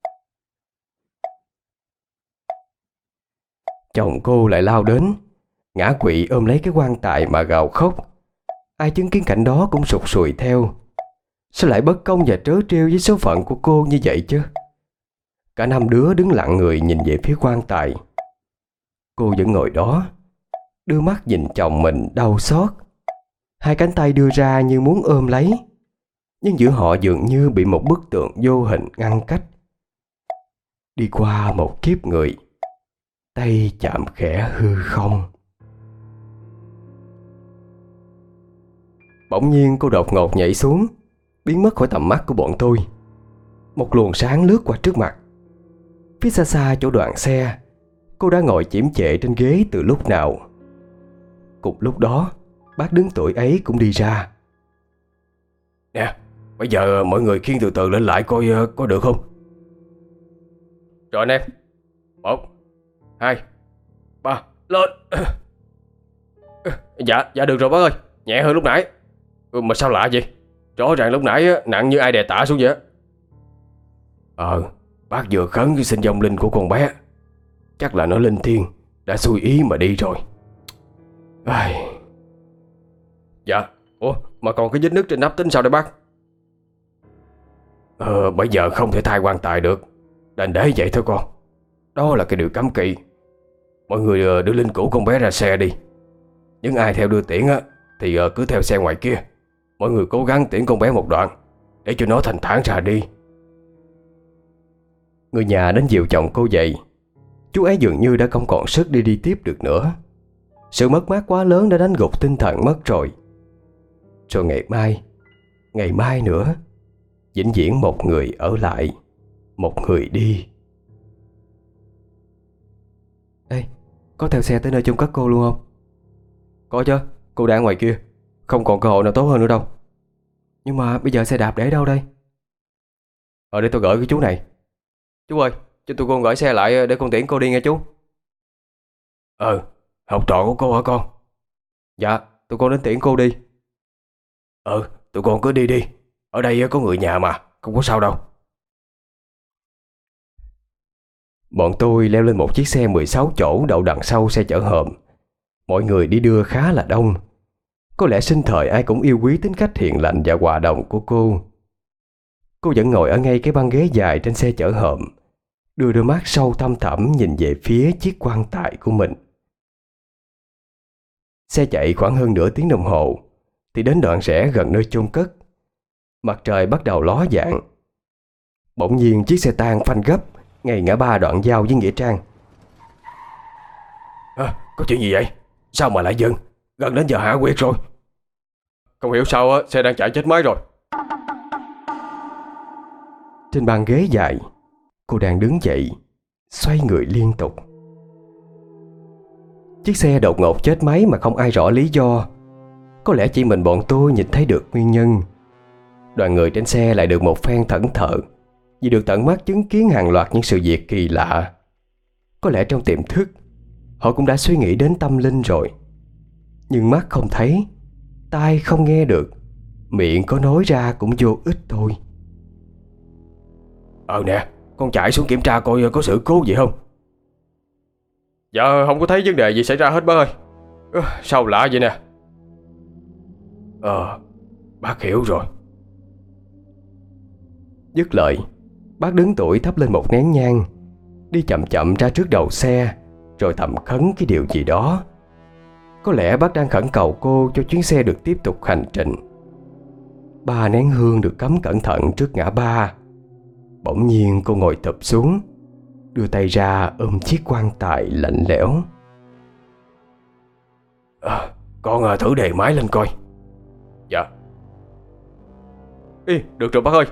Chồng cô lại lao đến, ngã quỵ ôm lấy cái quan tài mà gào khóc. Ai chứng kiến cảnh đó cũng sụt sùi theo. Sao lại bất công và trớ trêu với số phận của cô như vậy chứ? Cả năm đứa đứng lặng người nhìn về phía quan tài. Cô vẫn ngồi đó, đưa mắt nhìn chồng mình đau xót. Hai cánh tay đưa ra như muốn ôm lấy, nhưng giữa họ dường như bị một bức tượng vô hình ngăn cách. Đi qua một kiếp người, tay chạm khẽ hư không. Bỗng nhiên cô đột ngột nhảy xuống, biến mất khỏi tầm mắt của bọn tôi. Một luồng sáng lướt qua trước mặt. Phía xa xa chỗ đoạn xe, cô đã ngồi chiếm chệ trên ghế từ lúc nào. Cùng lúc đó, bác đứng tuổi ấy cũng đi ra. Nè, bây giờ mọi người khiêng từ từ lên lại coi có được không? Rồi anh em. 1, 2, 3, lên. Dạ được rồi bác ơi, nhẹ hơn lúc nãy. Mà sao lạ vậy? Rõ ràng lúc nãy nặng như ai đè tạ xuống vậy. Bác vừa khấn xin vong linh của con bé, chắc là nó linh thiêng đã xui ý mà đi rồi. Dạ. Mà còn cái vết nứt trên nắp tính sao đây bác? Bây giờ không thể thay quan tài được, đành để vậy thôi con. Đó là cái điều cấm kỵ. Mọi người đưa linh cữu con bé ra xe đi. Những ai theo đưa tiễn thì cứ theo xe ngoài kia. Mọi người cố gắng tiễn con bé một đoạn để cho nó thanh thản ra đi. Người nhà đến dìu chồng cô dậy. Chú ấy dường như đã không còn sức đi tiếp được nữa. Sự mất mát quá lớn đã đánh gục tinh thần mất rồi. Rồi ngày mai nữa, vĩnh viễn một người ở lại, một người đi. Ê, có theo xe tới nơi chôn cất cô luôn không? Có chứ, cô đang ngoài kia, không còn cơ hội nào tốt hơn nữa đâu. Nhưng mà bây giờ xe đạp để đâu đây? Để tôi gửi cái chú này. Chú ơi, cho tụi con gửi xe lại để con tiễn cô đi nghe chú. Học trò của cô hả con? Dạ, tụi con đến tiễn cô đi. Tụi con cứ đi đi. Ở đây có người nhà mà, không có sao đâu. Bọn tôi leo lên một chiếc xe 16 chỗ đậu đằng sau xe chở hòm. Mọi người đi đưa khá là đông. Có lẽ sinh thời ai cũng yêu quý tính cách hiền lành và hòa đồng của cô. Cô vẫn ngồi ở ngay cái băng ghế dài trên xe chở hòm, đưa đôi mắt sâu thăm thẳm nhìn về phía chiếc quan tài của mình. Xe chạy khoảng hơn nửa tiếng đồng hồ thì đến đoạn rẽ gần nơi chôn cất. Mặt trời bắt đầu ló dạng. Bỗng nhiên chiếc xe tang phanh gấp ngay ngã ba đoạn giao với nghĩa trang. Có chuyện gì vậy? Sao mà lại dừng? Gần đến giờ hạ quyệt rồi. Không hiểu sao xe đang chạy chết máy rồi. Trên băng ghế dài, cô đang đứng dậy, xoay người liên tục. Chiếc xe đột ngột chết máy mà không ai rõ lý do. Có lẽ chỉ mình bọn tôi nhìn thấy được nguyên nhân. Đoàn người trên xe lại được một phen thẫn thờ vì được tận mắt chứng kiến hàng loạt những sự việc kỳ lạ. Có lẽ trong tiềm thức họ cũng đã suy nghĩ đến tâm linh rồi. Nhưng mắt không thấy, tai không nghe được, miệng có nói ra cũng vô ích thôi. Nè, con chạy xuống kiểm tra coi có sự cố gì không. Dạ không có thấy vấn đề gì xảy ra hết bác ơi. Sao lạ vậy nè. Bác hiểu rồi. Dứt lời, bác đứng tuổi thắp lên một nén nhang, đi chậm chậm ra trước đầu xe, rồi thầm khấn cái điều gì đó. Có lẽ bác đang khẩn cầu cô cho chuyến xe được tiếp tục hành trình. 3 nén hương được cắm cẩn thận trước ngã ba. Bỗng nhiên cô ngồi thụp xuống, đưa tay ra ôm chiếc quan tài lạnh lẽo. Con thử đề máy lên coi. Dạ. Được rồi bác ơi.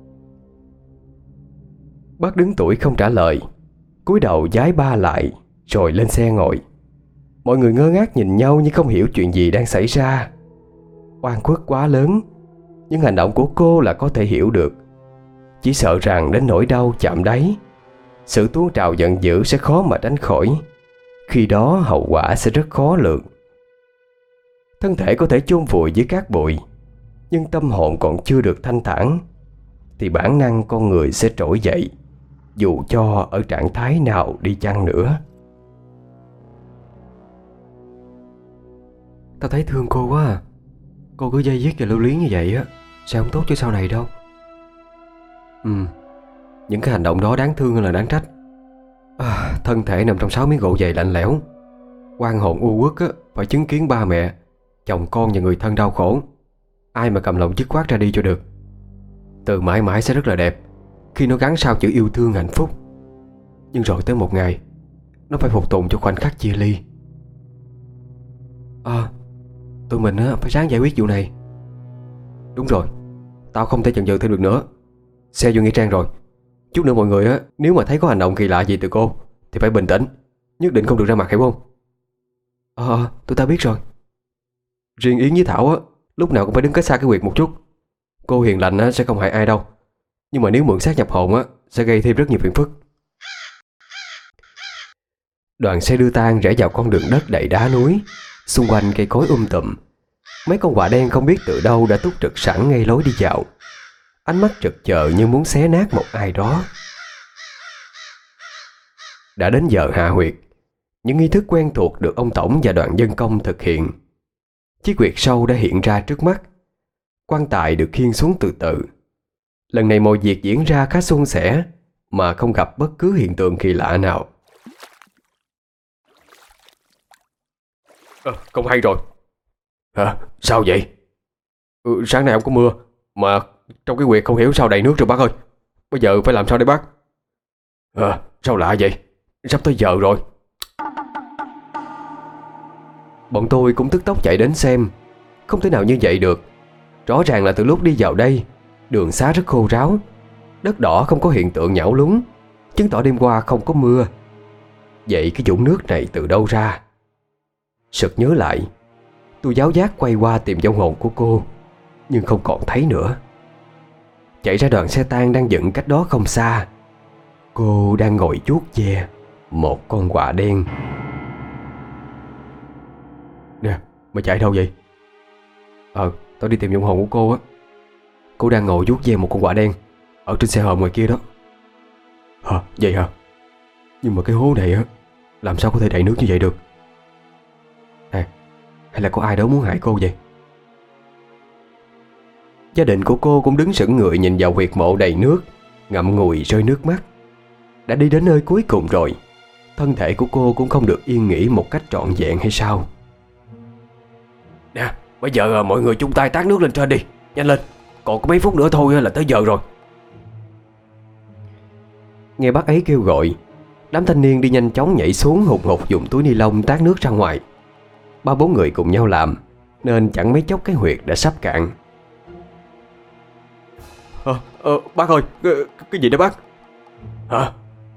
Bác đứng tuổi không trả lời, cúi đầu vái ba lại rồi lên xe ngồi. Mọi người ngơ ngác nhìn nhau nhưng không hiểu chuyện gì đang xảy ra. Oan khuất quá lớn, nhưng hành động của cô là có thể hiểu được. Chỉ sợ rằng đến nỗi đau chạm đáy, sự tuôn trào giận dữ sẽ khó mà tránh khỏi. Khi đó hậu quả sẽ rất khó lường. Thân thể có thể chôn vùi dưới cát bụi, nhưng tâm hồn còn chưa được thanh thản, thì bản năng con người sẽ trỗi dậy, dù cho ở trạng thái nào đi chăng nữa. Tao thấy thương cô quá à. Cô cứ dây dứt và lưu luyến như vậy á sẽ không tốt cho sau này đâu. Những cái hành động đó đáng thương hơn là đáng trách. Thân thể nằm trong 6 miếng gỗ dày lạnh lẽo, oan hồn u uất á, phải chứng kiến ba mẹ, chồng con và người thân đau khổ. Ai mà cầm lòng dứt khoát ra đi cho được. Từ mãi mãi sẽ rất là đẹp khi nó gắn sau chữ yêu thương hạnh phúc. Nhưng rồi tới một ngày nó phải phục tùng cho khoảnh khắc chia ly. Tụi mình á phải ráng giải quyết vụ này. Đúng rồi, tao không thể chần chừ thêm được nữa. Xe vô nghĩa trang rồi. Chút nữa mọi người á, nếu mà thấy có hành động kỳ lạ gì từ cô thì phải bình tĩnh, nhất định không được ra mặt, hiểu không? Tụi tao biết rồi. Riêng Yến với Thảo á, lúc nào cũng phải đứng cách xa cái huyệt một chút. Cô hiền lành á sẽ không hại ai đâu, nhưng mà nếu mượn xác nhập hồn á sẽ gây thêm rất nhiều phiền phức. Đoàn xe đưa tang rẽ vào con đường đất đầy đá núi, xung quanh cây cối tùm. Mấy con quạ đen không biết từ đâu đã túc trực sẵn ngay lối đi vào, ánh mắt trực chờ như muốn xé nát một ai đó. Đã đến giờ hạ huyệt. Những nghi thức quen thuộc được ông tổng và đoàn dân công thực hiện. Chiếc huyệt sâu đã hiện ra trước mắt. Quan tài được khiêng xuống từ từ. Lần này mọi việc diễn ra khá suôn sẻ, mà không gặp bất cứ hiện tượng kỳ lạ nào. Không hay rồi. Sao vậy? Sáng nay không có mưa, mà trong cái huyệt không hiểu sao đầy nước rồi bác ơi. Bây giờ phải làm sao đây bác? Sao lạ vậy? Sắp tới giờ rồi. Bọn tôi cũng tức tốc chạy đến xem. Không thể nào như vậy được. Rõ ràng là từ lúc đi vào đây, đường xá rất khô ráo, đất đỏ không có hiện tượng nhão lún, chứng tỏ đêm qua không có mưa. Vậy cái vũng nước này từ đâu ra? Sực nhớ lại, tôi giáo giác quay qua tìm vong hồn của cô, nhưng không còn thấy nữa. Chạy ra đoàn xe tang đang dựng cách đó không xa. Cô đang ngồi vuốt ve một con quạ đen. Nè, mày chạy đâu vậy? Tao đi tìm vong hồn của cô á. Cô đang ngồi vuốt ve một con quạ đen ở trên xe hòm ngoài kia đó. Vậy hả? Nhưng mà cái hố này á, làm sao có thể đầy nước như vậy được? Hay là có ai đó muốn hại cô vậy? Gia đình của cô cũng đứng sững người nhìn vào huyệt mộ đầy nước, ngậm ngùi rơi nước mắt. Đã đi đến nơi cuối cùng rồi, thân thể của cô cũng không được yên nghỉ một cách trọn vẹn hay sao? Nè, bây giờ mọi người chung tay tát nước lên trên đi. Nhanh lên, còn có mấy phút nữa thôi là tới giờ rồi. Nghe bác ấy kêu gọi, đám thanh niên đi nhanh chóng nhảy xuống hùng hục dùng túi ni lông tát nước ra ngoài. 3-4 người cùng nhau làm, nên chẳng mấy chốc cái huyệt đã sắp cạn. Bác ơi, cái gì đó bác? Hả?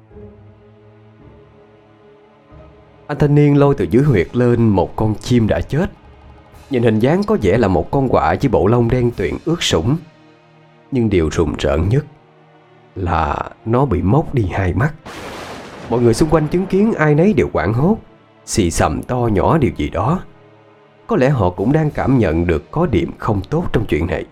Anh thanh niên lôi từ dưới huyệt lên một con chim đã chết. Nhìn hình dáng có vẻ là một con quạ với bộ lông đen tuyền ướt sũng. Nhưng điều rùng rợn nhất là nó bị móc đi hai mắt. Mọi người xung quanh chứng kiến ai nấy đều hoảng hốt, xì xầm to nhỏ điều gì đó. Có lẽ họ cũng đang cảm nhận được có điểm không tốt trong chuyện này.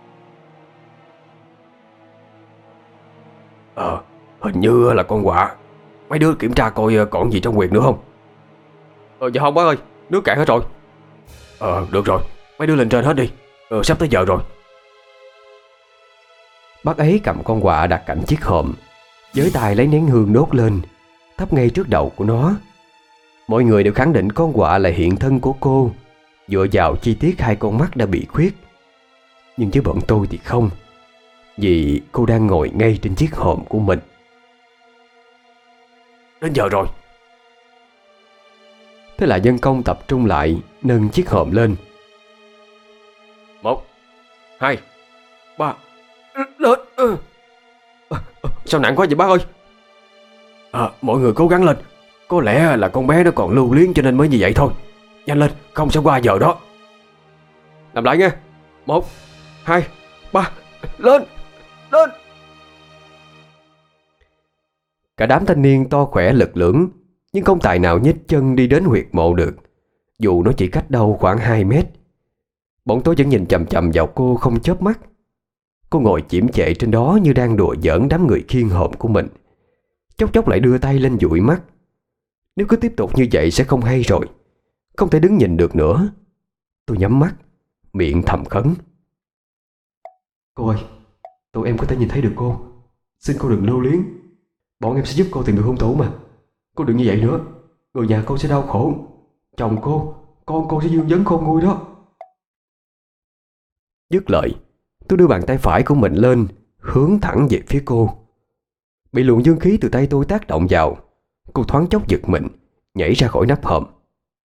Hình như là con quạ. Mấy đứa kiểm tra coi còn gì trong huyệt nữa không? Dạ không bác ơi, nước cạn hết rồi. Được rồi, mấy đứa lên trên hết đi. Sắp tới giờ rồi. Bác ấy cầm con quạ đặt cạnh chiếc hòm, với tay lấy nén hương đốt lên, thắp ngay trước đầu của nó. Mọi người đều khẳng định con quạ là hiện thân của cô, dựa vào chi tiết hai con mắt đã bị khuyết. Nhưng với bọn tôi thì không, vì cô đang ngồi ngay trên chiếc hòm của mình. Đến giờ rồi. Thế là dân công tập trung lại, nâng chiếc hòm lên. 1, 2, 3. Lên. Sao nặng quá vậy bác ơi? Mọi người cố gắng lên. Có lẽ là con bé nó còn lưu luyến cho nên mới như vậy thôi. Nhanh lên, không sẽ qua giờ đó. Làm lại nghe. 1, 2, 3. Lên. Lên. Cả đám thanh niên to khỏe lực lưỡng, nhưng không tài nào nhích chân đi đến huyệt mộ được, dù nó chỉ cách đâu khoảng 2 mét. Bọn tôi vẫn nhìn chằm chằm vào cô không chớp mắt. Cô ngồi chiếm chệ trên đó như đang đùa giỡn đám người khiêng hòm của mình, chốc chốc lại đưa tay lên dụi mắt. Nếu cứ tiếp tục như vậy sẽ không hay rồi, không thể đứng nhìn được nữa. Tôi nhắm mắt, miệng thầm khấn. Cô ơi, tụi em có thể nhìn thấy được cô. Xin cô đừng lưu luyến. Bọn em sẽ giúp cô tìm được hung thủ mà. Cô đừng như vậy nữa. Người nhà cô sẽ đau khổ. Chồng cô, con cô sẽ dương vấn khôn nguôi đó. Dứt lời, tôi đưa bàn tay phải của mình lên, hướng thẳng về phía cô. Bị luồng dương khí từ tay tôi tác động vào, cô thoáng chốc giật mình, nhảy ra khỏi nắp hòm.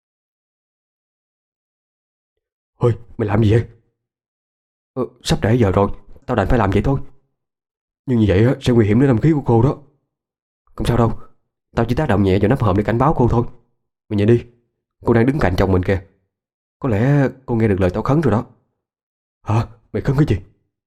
Ôi, mày làm gì vậy? Sắp trễ giờ rồi, tao đành phải làm vậy thôi. Nhưng như vậy sẽ nguy hiểm đến âm khí của cô đó. Không sao đâu, tao chỉ tác động nhẹ vào nắp hòm để cảnh báo cô thôi. Mày nhìn đi, cô đang đứng cạnh chồng mình kìa. Có lẽ cô nghe được lời tao khấn rồi đó. Hả? Mày khấn cái gì?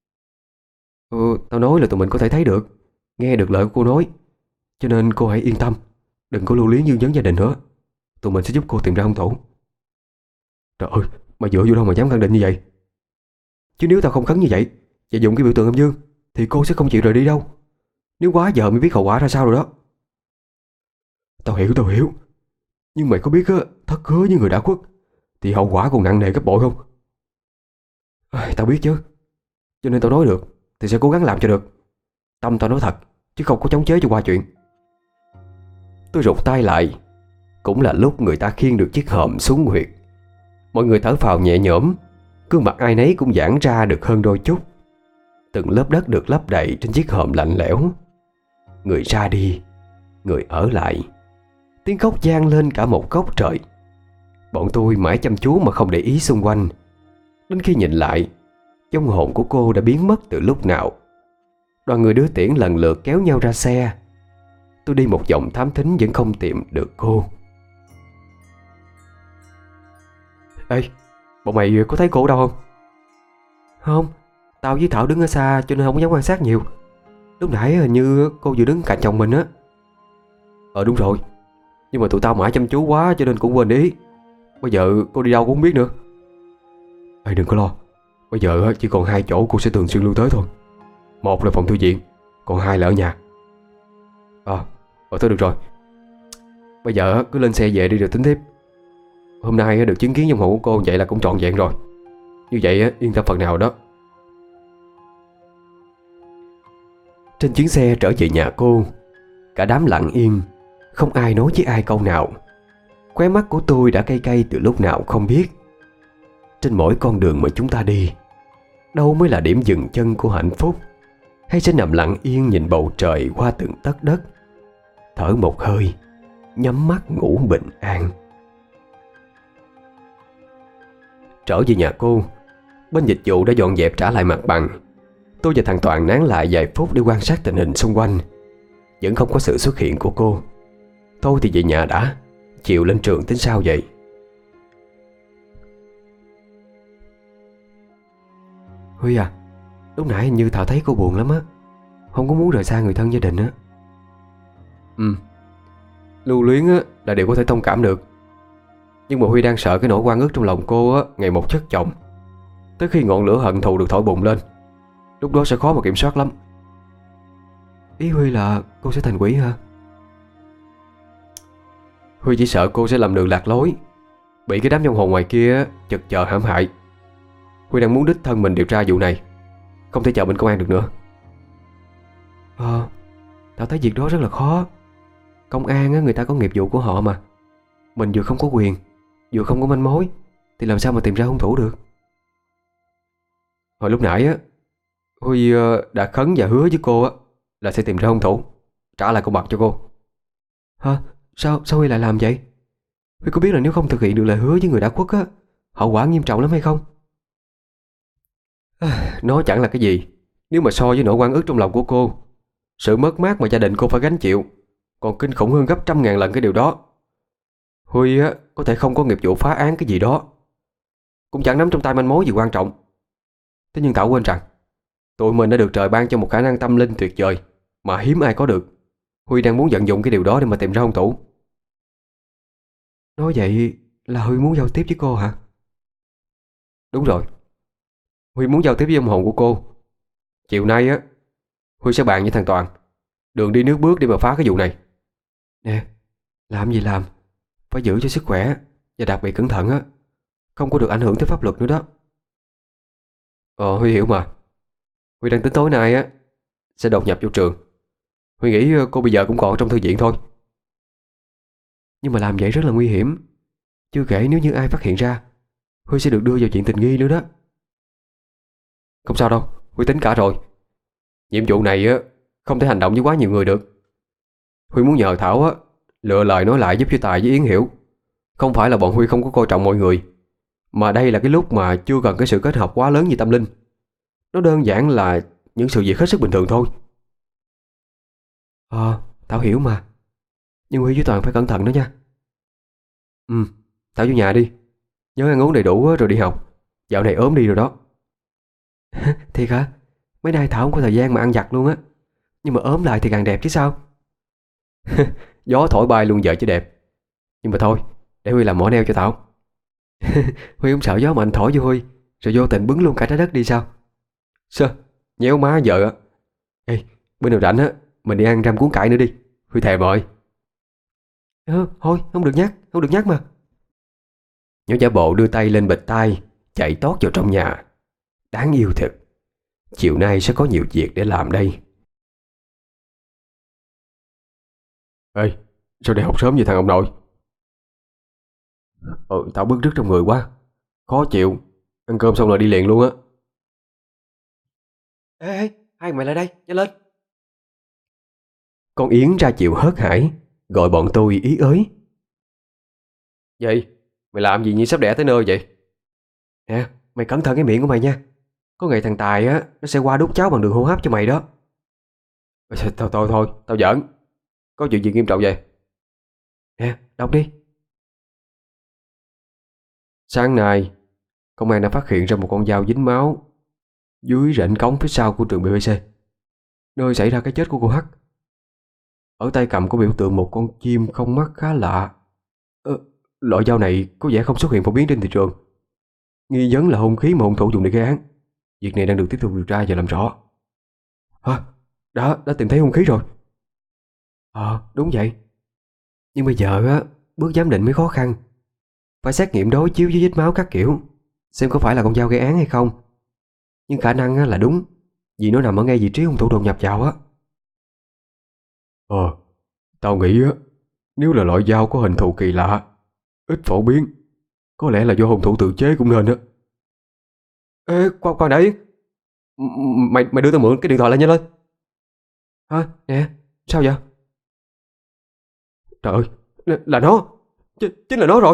Tao nói là tụi mình có thể thấy được, nghe được lời của cô nói. Cho nên cô hãy yên tâm, đừng có lưu luyến dương vấn gia đình nữa. Tụi mình sẽ giúp cô tìm ra hung thủ. Trời ơi, mày dựa vô đâu mà dám khẳng định như vậy? Chứ nếu tao không khấn như vậy và dùng cái biểu tượng âm dương thì cô sẽ không chịu rời đi đâu. Nếu quá giờ mới biết hậu quả ra sao rồi đó. Tao hiểu. Nhưng mày có biết á, thất hứa với người đã khuất thì hậu quả còn nặng nề gấp bội không? Tao biết chứ, cho nên tao nói được thì sẽ cố gắng làm cho được. Tâm tao nói thật, chứ không có chống chế cho qua chuyện. Tôi rụt tay lại. Cũng là lúc người ta khiêng được chiếc hòm xuống huyệt. Mọi người thở phào nhẹ nhõm, gương mặt ai nấy cũng giãn ra được hơn đôi chút. Từng lớp đất được lấp đầy trên chiếc hòm lạnh lẽo. Người ra đi, người ở lại. Tiếng khóc vang lên cả một góc trời. Bọn tôi mãi chăm chú mà không để ý xung quanh. Đến khi nhìn lại, vong hồn của cô đã biến mất từ lúc nào. Đoàn người đưa tiễn lần lượt kéo nhau ra xe. Tôi đi một vòng thám thính vẫn không tìm được cô. Ê, bọn mày có thấy cô ở đâu không? Không, tao với Thảo đứng ở xa cho nên không dám quan sát nhiều. Lúc nãy hình như cô vừa đứng cạnh chồng mình á. Đúng rồi, nhưng mà tụi tao mãi chăm chú quá cho nên cũng quên để ý. Bây giờ cô đi đâu cũng không biết nữa. Ê, đừng có lo. Bây giờ chỉ còn 2 chỗ cô sẽ thường xuyên lưu tới thôi. Một là phòng thư viện, còn 2 là ở nhà. Thôi được rồi. Bây giờ cứ lên xe về đi rồi tính tiếp. Hôm nay được chứng kiến vong hồn của cô vậy là cũng trọn vẹn rồi. Như vậy yên tâm phần nào đó. Trên chuyến xe trở về nhà cô, cả đám lặng yên, không ai nói với ai câu nào. Khóe mắt của tôi đã cay cay từ lúc nào không biết. Trên mỗi con đường mà chúng ta đi, đâu mới là điểm dừng chân của hạnh phúc? Hay sẽ nằm lặng yên nhìn bầu trời qua từng tấc đất, thở một hơi, nhắm mắt ngủ bình an. Trở về nhà cô, bên dịch vụ đã dọn dẹp trả lại mặt bằng. Tôi và thằng Toàn nán lại vài phút để quan sát tình hình xung quanh. Vẫn không có sự xuất hiện của cô. Thôi thì về nhà đã, chiều lên trường tính sao vậy. Huy à, lúc nãy hình như Thảo thấy cô buồn lắm á, không có muốn rời xa người thân gia đình á. Lưu luyến á là điều có thể thông cảm được. Nhưng mà Huy đang sợ cái nỗi oan ức trong lòng cô á ngày một chất chồng. Tới khi ngọn lửa hận thù được thổi bùng lên, lúc đó sẽ khó mà kiểm soát lắm. Ý Huy là cô sẽ thành quỷ hả? Huy chỉ sợ cô sẽ lầm đường lạc lối, bị cái đám vong hồn ngoài kia chực chờ hãm hại. Huy đang muốn đích thân mình điều tra vụ này, không thể chờ bên công an được nữa. Tao thấy việc đó rất là khó. Công an á, người ta có nghiệp vụ của họ mà. Mình vừa không có quyền, vừa không có manh mối, thì làm sao mà tìm ra hung thủ được. Hồi lúc nãy á, Huy đã khấn và hứa với cô á là sẽ tìm ra hung thủ, trả lại công bằng cho cô. Hả? Sao Huy lại làm vậy? Huy có biết là nếu không thực hiện được lời hứa với người đã khuất á, hậu quả nghiêm trọng lắm hay không? Nó chẳng là cái gì nếu mà so với nỗi oan ức trong lòng của cô. Sự mất mát mà gia đình cô phải gánh chịu còn kinh khủng hơn gấp 100.000 lần cái điều đó. Huy á có thể không có nghiệp vụ phá án cái gì đó, cũng chẳng nắm trong tay manh mối gì quan trọng. Thế nhưng Thảo quên rằng tụi mình đã được trời ban cho một khả năng tâm linh tuyệt vời mà hiếm ai có được. Huy đang muốn vận dụng cái điều đó để mà tìm ra hung thủ. Nói vậy là Huy muốn giao tiếp với cô hả? Đúng rồi, Huy muốn giao tiếp với âm hồn của cô. Chiều nay á, Huy sẽ bàn với thằng Toàn đường đi nước bước để mà phá cái vụ này. Nè, làm gì làm, phải giữ cho sức khỏe và đặc biệt cẩn thận á, không có được ảnh hưởng tới pháp luật nữa đó. Huy hiểu mà. Huy đang tính tối nay á sẽ đột nhập vô trường. Huy nghĩ cô bây giờ cũng còn trong thư viện thôi. Nhưng mà làm vậy rất là nguy hiểm. Chưa kể nếu như ai phát hiện ra, Huy sẽ được đưa vào chuyện tình nghi nữa đó. Không sao đâu, Huy tính cả rồi. Nhiệm vụ này á không thể hành động với quá nhiều người được. Huy muốn nhờ Thảo á lựa lời nói lại giúp cho Tài với Yến hiểu. Không phải là bọn Huy không có coi trọng mọi người, mà đây là cái lúc mà chưa cần cái sự kết hợp quá lớn như tâm linh. Nó đơn giản là những sự việc hết sức bình thường thôi. Thảo hiểu mà. Nhưng Huy với Toàn phải cẩn thận đó nha. Thảo vô nhà đi, nhớ ăn uống đầy đủ rồi đi học. Dạo này ốm đi rồi đó. Thiệt hả? Mấy nay Thảo không có thời gian mà ăn vặt luôn á. Nhưng mà ốm lại thì càng đẹp chứ sao. Gió thổi bay luôn vợ chứ đẹp. Nhưng mà thôi, để Huy làm mỏ neo cho Thảo. Huy không sợ gió mạnh thổi vô Huy rồi vô tình bứng luôn cả trái đất đi sao? Sao? Nhéo má vợ á. Ê, bữa nào rảnh á mình đi ăn răm cuốn cải nữa đi. Huy thèm rồi. Thôi không được nhắc mà. Nhỏ giả bộ đưa tay lên bịch tai, chạy tót vào trong nhà. Đáng yêu thật. Chiều nay sẽ có nhiều việc để làm đây. Ê, sao đi học sớm vậy thằng ông nội? Tao bứt rứt trong người quá, khó chịu. Ăn cơm xong rồi đi liền luôn á. Ê, hai mày lại đây, nhanh lên. Con Yến ra chiều hớt hải, gọi bọn tôi ý ới. Vậy, mày làm gì như sắp đẻ tới nơi vậy? Nè, mày cẩn thận cái miệng của mày nha. Có ngày thằng Tài á, nó sẽ qua đút cháo bằng đường hô hấp cho mày đó. Thôi, tao giỡn. Có chuyện gì nghiêm trọng vậy? Nè, đọc đi. Sáng nay, công an đã phát hiện ra một con dao dính máu dưới rãnh cống phía sau của trường BBC, nơi xảy ra cái chết của cô H. Ở tay cầm có biểu tượng một con chim không mắt khá lạ. Loại dao này có vẻ không xuất hiện phổ biến trên thị trường. Nghi vấn là hung khí mà hung thủ dùng để gây án. Việc này đang được tiếp tục điều tra và làm rõ. Hả? Đã tìm thấy hung khí rồi. Đúng vậy. Nhưng bây giờ á, bước giám định mới khó khăn. Phải xét nghiệm đối chiếu với vết máu các kiểu, xem có phải là con dao gây án hay không. Nhưng khả năng là đúng, vì nó nằm ở ngay vị trí hung thủ đột nhập vào á. Tao nghĩ á, nếu là loại dao có hình thù kỳ lạ, ít phổ biến, có lẽ là do hung thủ tự chế cũng nên á. Ê, khoan đã Yến. Mày đưa tao mượn cái điện thoại lại nhanh lên. Hả? Nè, sao vậy? Trời ơi, là nó. Chính là nó rồi.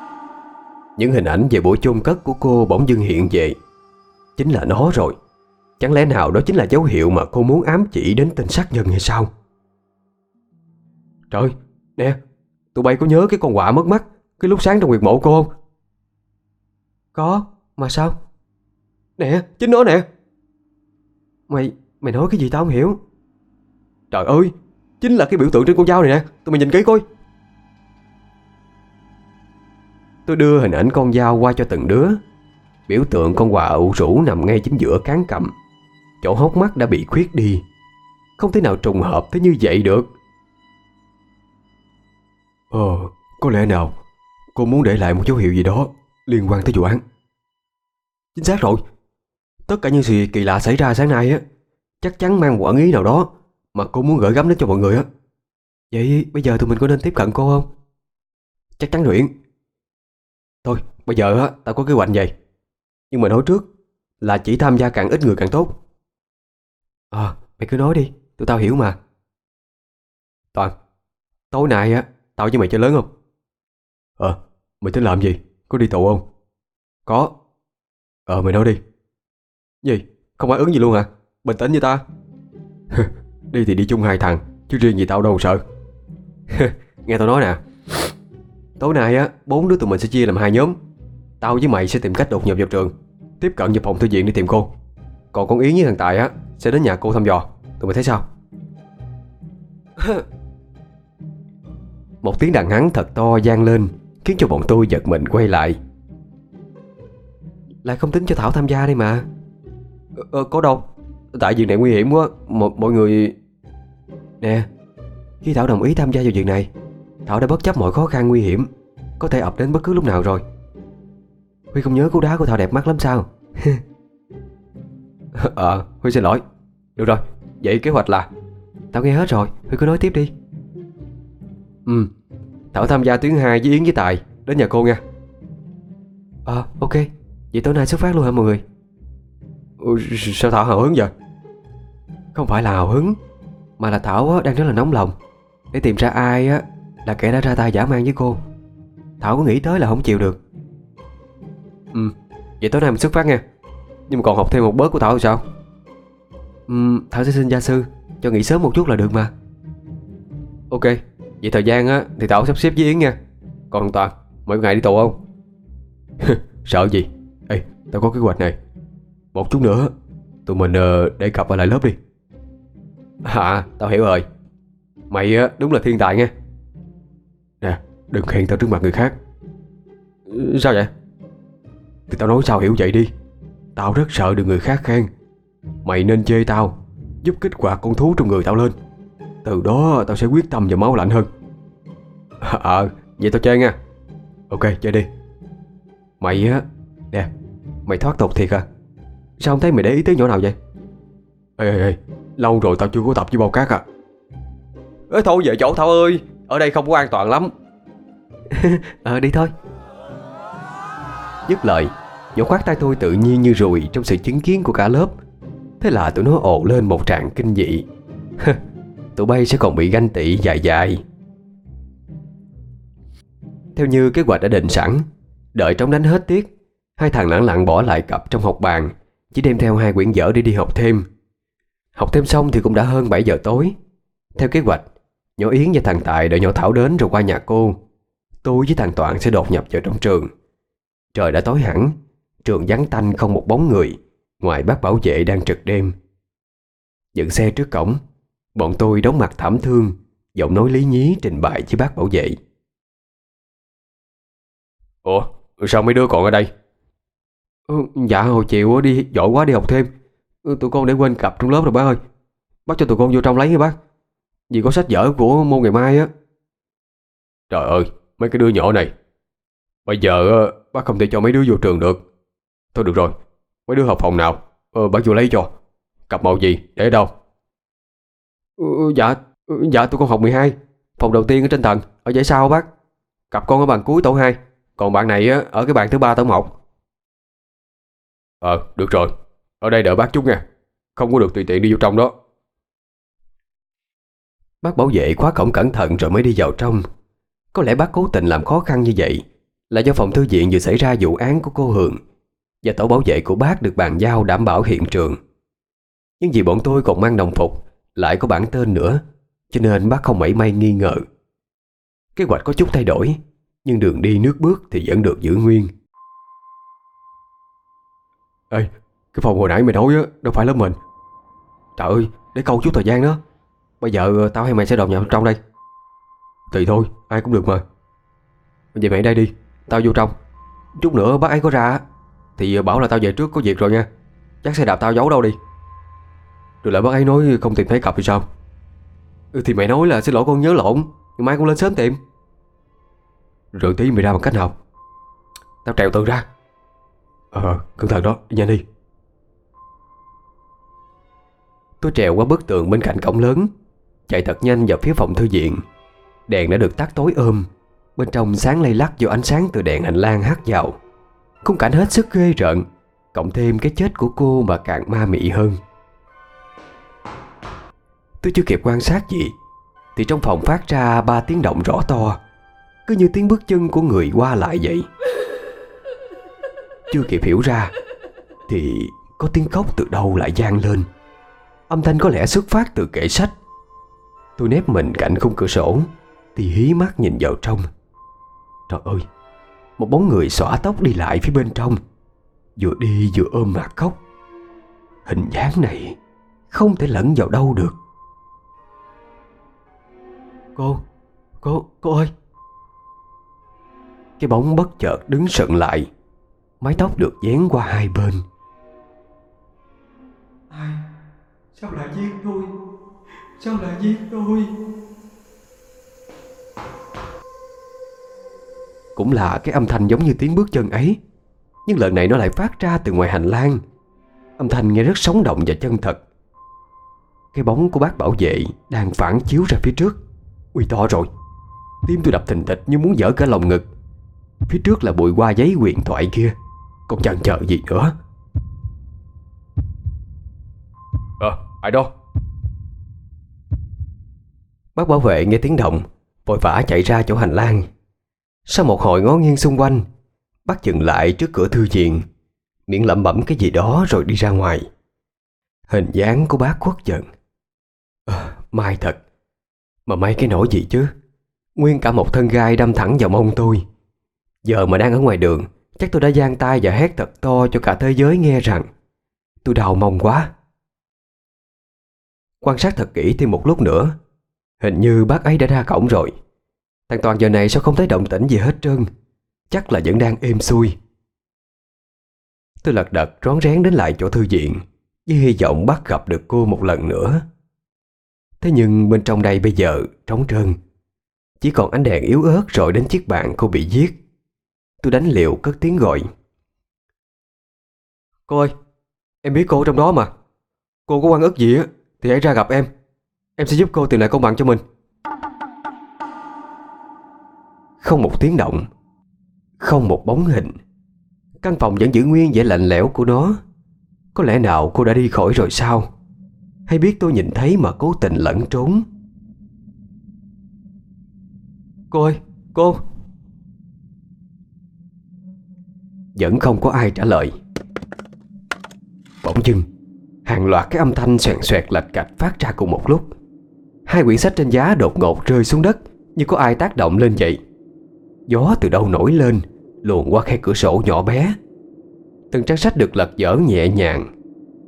Những hình ảnh về buổi chôn cất của cô bỗng dưng hiện về. Chính là nó rồi. Chẳng lẽ nào đó chính là dấu hiệu mà cô muốn ám chỉ đến tên sát nhân hay sao? Trời, nè, tụi bay có nhớ cái con quạ mất mắt cái lúc sáng trong huyệt mộ cô không? Có, mà sao? Nè, chính nó nè. Mày nói cái gì tao không hiểu. Trời ơi, chính là cái biểu tượng trên con dao này nè. Tụi mày nhìn kỹ coi. Tôi đưa hình ảnh con dao qua cho từng đứa. Biểu tượng con quạ ụ rũ nằm ngay chính giữa cán cầm. Chỗ hốc mắt đã bị khuyết đi. Không thể nào trùng hợp tới như vậy được. Có lẽ nào cô muốn để lại một dấu hiệu gì đó liên quan tới vụ án. Chính xác rồi. Tất cả những gì kỳ lạ xảy ra sáng nay á chắc chắn mang một ẩn ý nào đó mà cô muốn gửi gắm đến cho mọi người á. Vậy bây giờ tụi mình có nên tiếp cận cô không? Chắc chắn rồi Yến. Thôi bây giờ á tao có kế hoạch vậy. Nhưng mà nói trước là chỉ tham gia càng ít người càng tốt. Mày cứ nói đi, tụi tao hiểu mà. Toàn, tối nay á tao với mày chơi lớn không? Mày tính làm gì? Có đi tù không? Có. Mày nói đi. Gì? Không ai ứng gì luôn hả? Bình tĩnh với ta. Đi thì đi chung 2 thằng, chứ riêng gì tao đâu sợ. Nghe tao nói nè. Tối nay á 4 đứa tụi mình sẽ chia làm 2 nhóm. Tao với mày sẽ tìm cách đột nhập vào trường, tiếp cận vào phòng thư viện để tìm cô. Còn con Yến với thằng Tài á sẽ đến nhà cô thăm dò. Tụi mày thấy sao? Một tiếng đàn hắn thật to vang lên, khiến cho bọn tôi giật mình quay lại. Lại không tính cho Thảo tham gia đây mà. Có đâu. Tại việc này nguy hiểm quá. Mọi người... Nè, khi Thảo đồng ý tham gia vào việc này, Thảo đã bất chấp mọi khó khăn nguy hiểm có thể ập đến bất cứ lúc nào rồi. Huy không nhớ cú đá của Thảo đẹp mắt lắm sao? Huy xin lỗi. Được rồi, vậy kế hoạch là... Tao nghe hết rồi, Huy cứ nói tiếp đi. Thảo tham gia tuyến 2 với Yến với Tài đến nhà cô nha. Ok. Vậy tối nay xuất phát luôn hả mọi người? Sao Thảo hào hứng vậy? Không phải là hào hứng, mà là Thảo đang rất là nóng lòng để tìm ra ai là kẻ đã ra tay dã man với cô. Thảo có nghĩ tới là không chịu được. Vậy tối nay mình xuất phát nha. Nhưng mà còn học thêm một bớt của Thảo thì sao? Thảo sẽ xin gia sư cho nghỉ sớm một chút là được mà. Ok. Vậy thời gian thì Thảo sắp xếp với Yến nha. Còn Toàn, mày có ngại đi tù không? Sợ gì? Ê, tao có kế hoạch này. Một chút nữa tụi mình để cặp ở lại lớp đi. Tao hiểu rồi. Mày đúng là thiên tài nha. Nè, đừng khen tao trước mặt người khác. Sao vậy? Thì tao nói sao hiểu vậy đi. Tao rất sợ được người khác khen. Mày nên chê tao, giúp kích hoạt con thú trong người tao lên. Từ đó tao sẽ quyết tâm và máu lạnh hơn. Vậy tao chơi nha. Ok, chơi đi. Mày nè, mày thoát tục thiệt à? Sao không thấy mày để ý tới nhỏ nào vậy? Ê, lâu rồi tao chưa có tập với bao cát à. Thôi về chỗ Thảo ơi, ở đây không có an toàn lắm. Đi thôi. Dứt lời, Võ khoát tay tôi tự nhiên như ruồi trong sự chứng kiến của cả lớp. Thế là tụi nó ồ lên một tràng kinh dị. Tụi bay sẽ còn bị ganh tị dài dài. Theo như kế hoạch đã định sẵn, đợi trống đánh hết tiết, 2 thằng lẳng lặng bỏ lại cặp trong học bàn, chỉ đem theo 2 quyển vở để đi học thêm. Học thêm xong thì cũng đã hơn 7 giờ tối. Theo kế hoạch, nhỏ Yến và thằng Tài đợi nhỏ Thảo đến rồi qua nhà cô. Tôi với thằng Toàn sẽ đột nhập vào trong trường. Trời đã tối hẳn, trường vắng tanh không một bóng người, ngoài bác bảo vệ đang trực đêm. Dựng xe trước cổng, bọn tôi đóng mặt thảm thương, giọng nói lý nhí trình bày với bác bảo vệ. Ủa, sao mấy đứa còn ở đây? Dạ hồi chiều đi giỏi quá đi học thêm. Tụi con để quên cặp trong lớp rồi bác ơi. Bác cho tụi con vô trong lấy nha bác. Vì có sách vở của môn ngày mai á. Trời ơi, mấy cái đứa nhỏ này. Bây giờ bác không thể cho mấy đứa vô trường được. Thôi được rồi, mấy đứa học phòng nào bác vô lấy cho. Cặp màu gì, để đâu? Dạ tụi con học 12. Phòng đầu tiên ở trên tầng, ở dãy sau bác. Cặp con ở bàn cuối tổ 2. Còn bạn này ở cái bàn thứ 3 tổ 1. Được rồi, ở đây đợi bác chút nha. Không có được tùy tiện đi vô trong đó. Bác bảo vệ khóa cổng cẩn thận rồi mới đi vào trong. Có lẽ bác cố tình làm khó khăn như vậy là do phòng thư viện vừa xảy ra vụ án của cô Hường, và tổ bảo vệ của bác được bàn giao đảm bảo hiện trường. Nhưng vì bọn tôi còn mang đồng phục, lại có bảng tên nữa, cho nên bác không mảy may nghi ngờ. Kế hoạch có chút thay đổi, nhưng đường đi nước bước thì vẫn được giữ nguyên. Ê, cái phòng hồi nãy mày nói á, đâu phải lớp mình. Trời ơi, để câu chút thời gian đó. Bây giờ tao hay mày sẽ đột nhập trong đây? Tùy thôi, ai cũng được mà. Vậy mày đây đi, tao vô trong. Chút nữa bác ấy có ra thì bảo là tao về trước có việc rồi nha. Chắc xe đạp tao giấu đâu đi. Rồi lại bác ấy nói không tìm thấy cặp thì sao? Thì mày nói là xin lỗi con nhớ lộn, nhưng mai con lên sớm tìm. Rồi tí mày ra bằng cách nào? Tao trèo tường ra. Cẩn thận đó, đi nhanh đi. Tôi trèo qua bức tường bên cạnh cổng lớn, chạy thật nhanh vào phía phòng thư viện. Đèn đã được tắt tối ôm, bên trong sáng lay lắc do ánh sáng từ đèn hành lang hắt vào. Khung cảnh hết sức ghê rợn, cộng thêm cái chết của cô mà càng ma mị hơn. Tôi chưa kịp quan sát gì thì trong phòng phát ra 3 tiếng động rõ to, cứ như tiếng bước chân của người qua lại vậy. Chưa kịp hiểu ra thì có tiếng khóc từ đâu lại vang lên. Âm thanh có lẽ xuất phát từ kệ sách. Tôi nép mình cạnh khung cửa sổ thì hí mắt nhìn vào trong. Trời ơi, một bóng người xõa tóc đi lại phía bên trong, vừa đi vừa ôm mặt khóc. Hình dáng này không thể lẫn vào đâu được. Cô ơi. Cái bóng bất chợt đứng sững lại, mái tóc được vén qua hai bên. Ai? Sao lại giết tôi? Sao lại giết tôi? Cũng là cái âm thanh giống như tiếng bước chân ấy, nhưng lần này nó lại phát ra từ ngoài hành lang. Âm thanh nghe rất sống động và chân thật. Cái bóng của bác bảo vệ đang phản chiếu ra phía trước. Ui, to rồi. Tim tôi đập thình thịch như muốn vỡ cả lồng ngực. Phía trước là bụi hoa giấy huyền thoại kia, còn chần chờ gì nữa. Ai đó? Bác bảo vệ nghe tiếng động, vội vã chạy ra chỗ hành lang. Sau một hồi ngó nghiêng xung quanh, bác dừng lại trước cửa thư viện, miệng lẩm bẩm cái gì đó rồi đi ra ngoài. Hình dáng của bác khuất dần. May thật. Mà may cái nỗi gì chứ? Nguyên cả một thân gai đâm thẳng vào mông tôi. Giờ mà đang ở ngoài đường, chắc tôi đã giang tay và hét thật to cho cả thế giới nghe rằng tôi đau mông quá. Quan sát thật kỹ thêm một lúc nữa, hình như bác ấy đã ra cổng rồi. Thằng Toàn giờ này sao không thấy động tĩnh gì hết trơn? Chắc là vẫn đang êm xuôi. Tôi lật đật rón rén đến lại chỗ thư viện, với hy vọng bắt gặp được cô một lần nữa. Thế nhưng bên trong đây bây giờ trống trơn, chỉ còn ánh đèn yếu ớt rọi đến chiếc bàn cô bị giết. Tôi đánh liều cất tiếng gọi. Cô ơi, em biết cô ở trong đó mà. Cô có oan ức gì á thì hãy ra gặp em. Em sẽ giúp cô tìm lại công bằng cho mình. Không một tiếng động, không một bóng hình. Căn phòng vẫn giữ nguyên vẻ lạnh lẽo của nó. Có lẽ nào cô đã đi khỏi rồi sao? Hay biết tôi nhìn thấy mà cố tình lẩn trốn? Cô ơi, cô. Vẫn không có ai trả lời. Bỗng dưng, hàng loạt cái âm thanh xoẹt xoẹt lạch cạch phát ra cùng một lúc. Hai quyển sách trên giá đột ngột rơi xuống đất, như có ai tác động lên vậy. Gió từ đâu nổi lên, luồn qua khe cửa sổ nhỏ bé. Từng trang sách được lật dở nhẹ nhàng.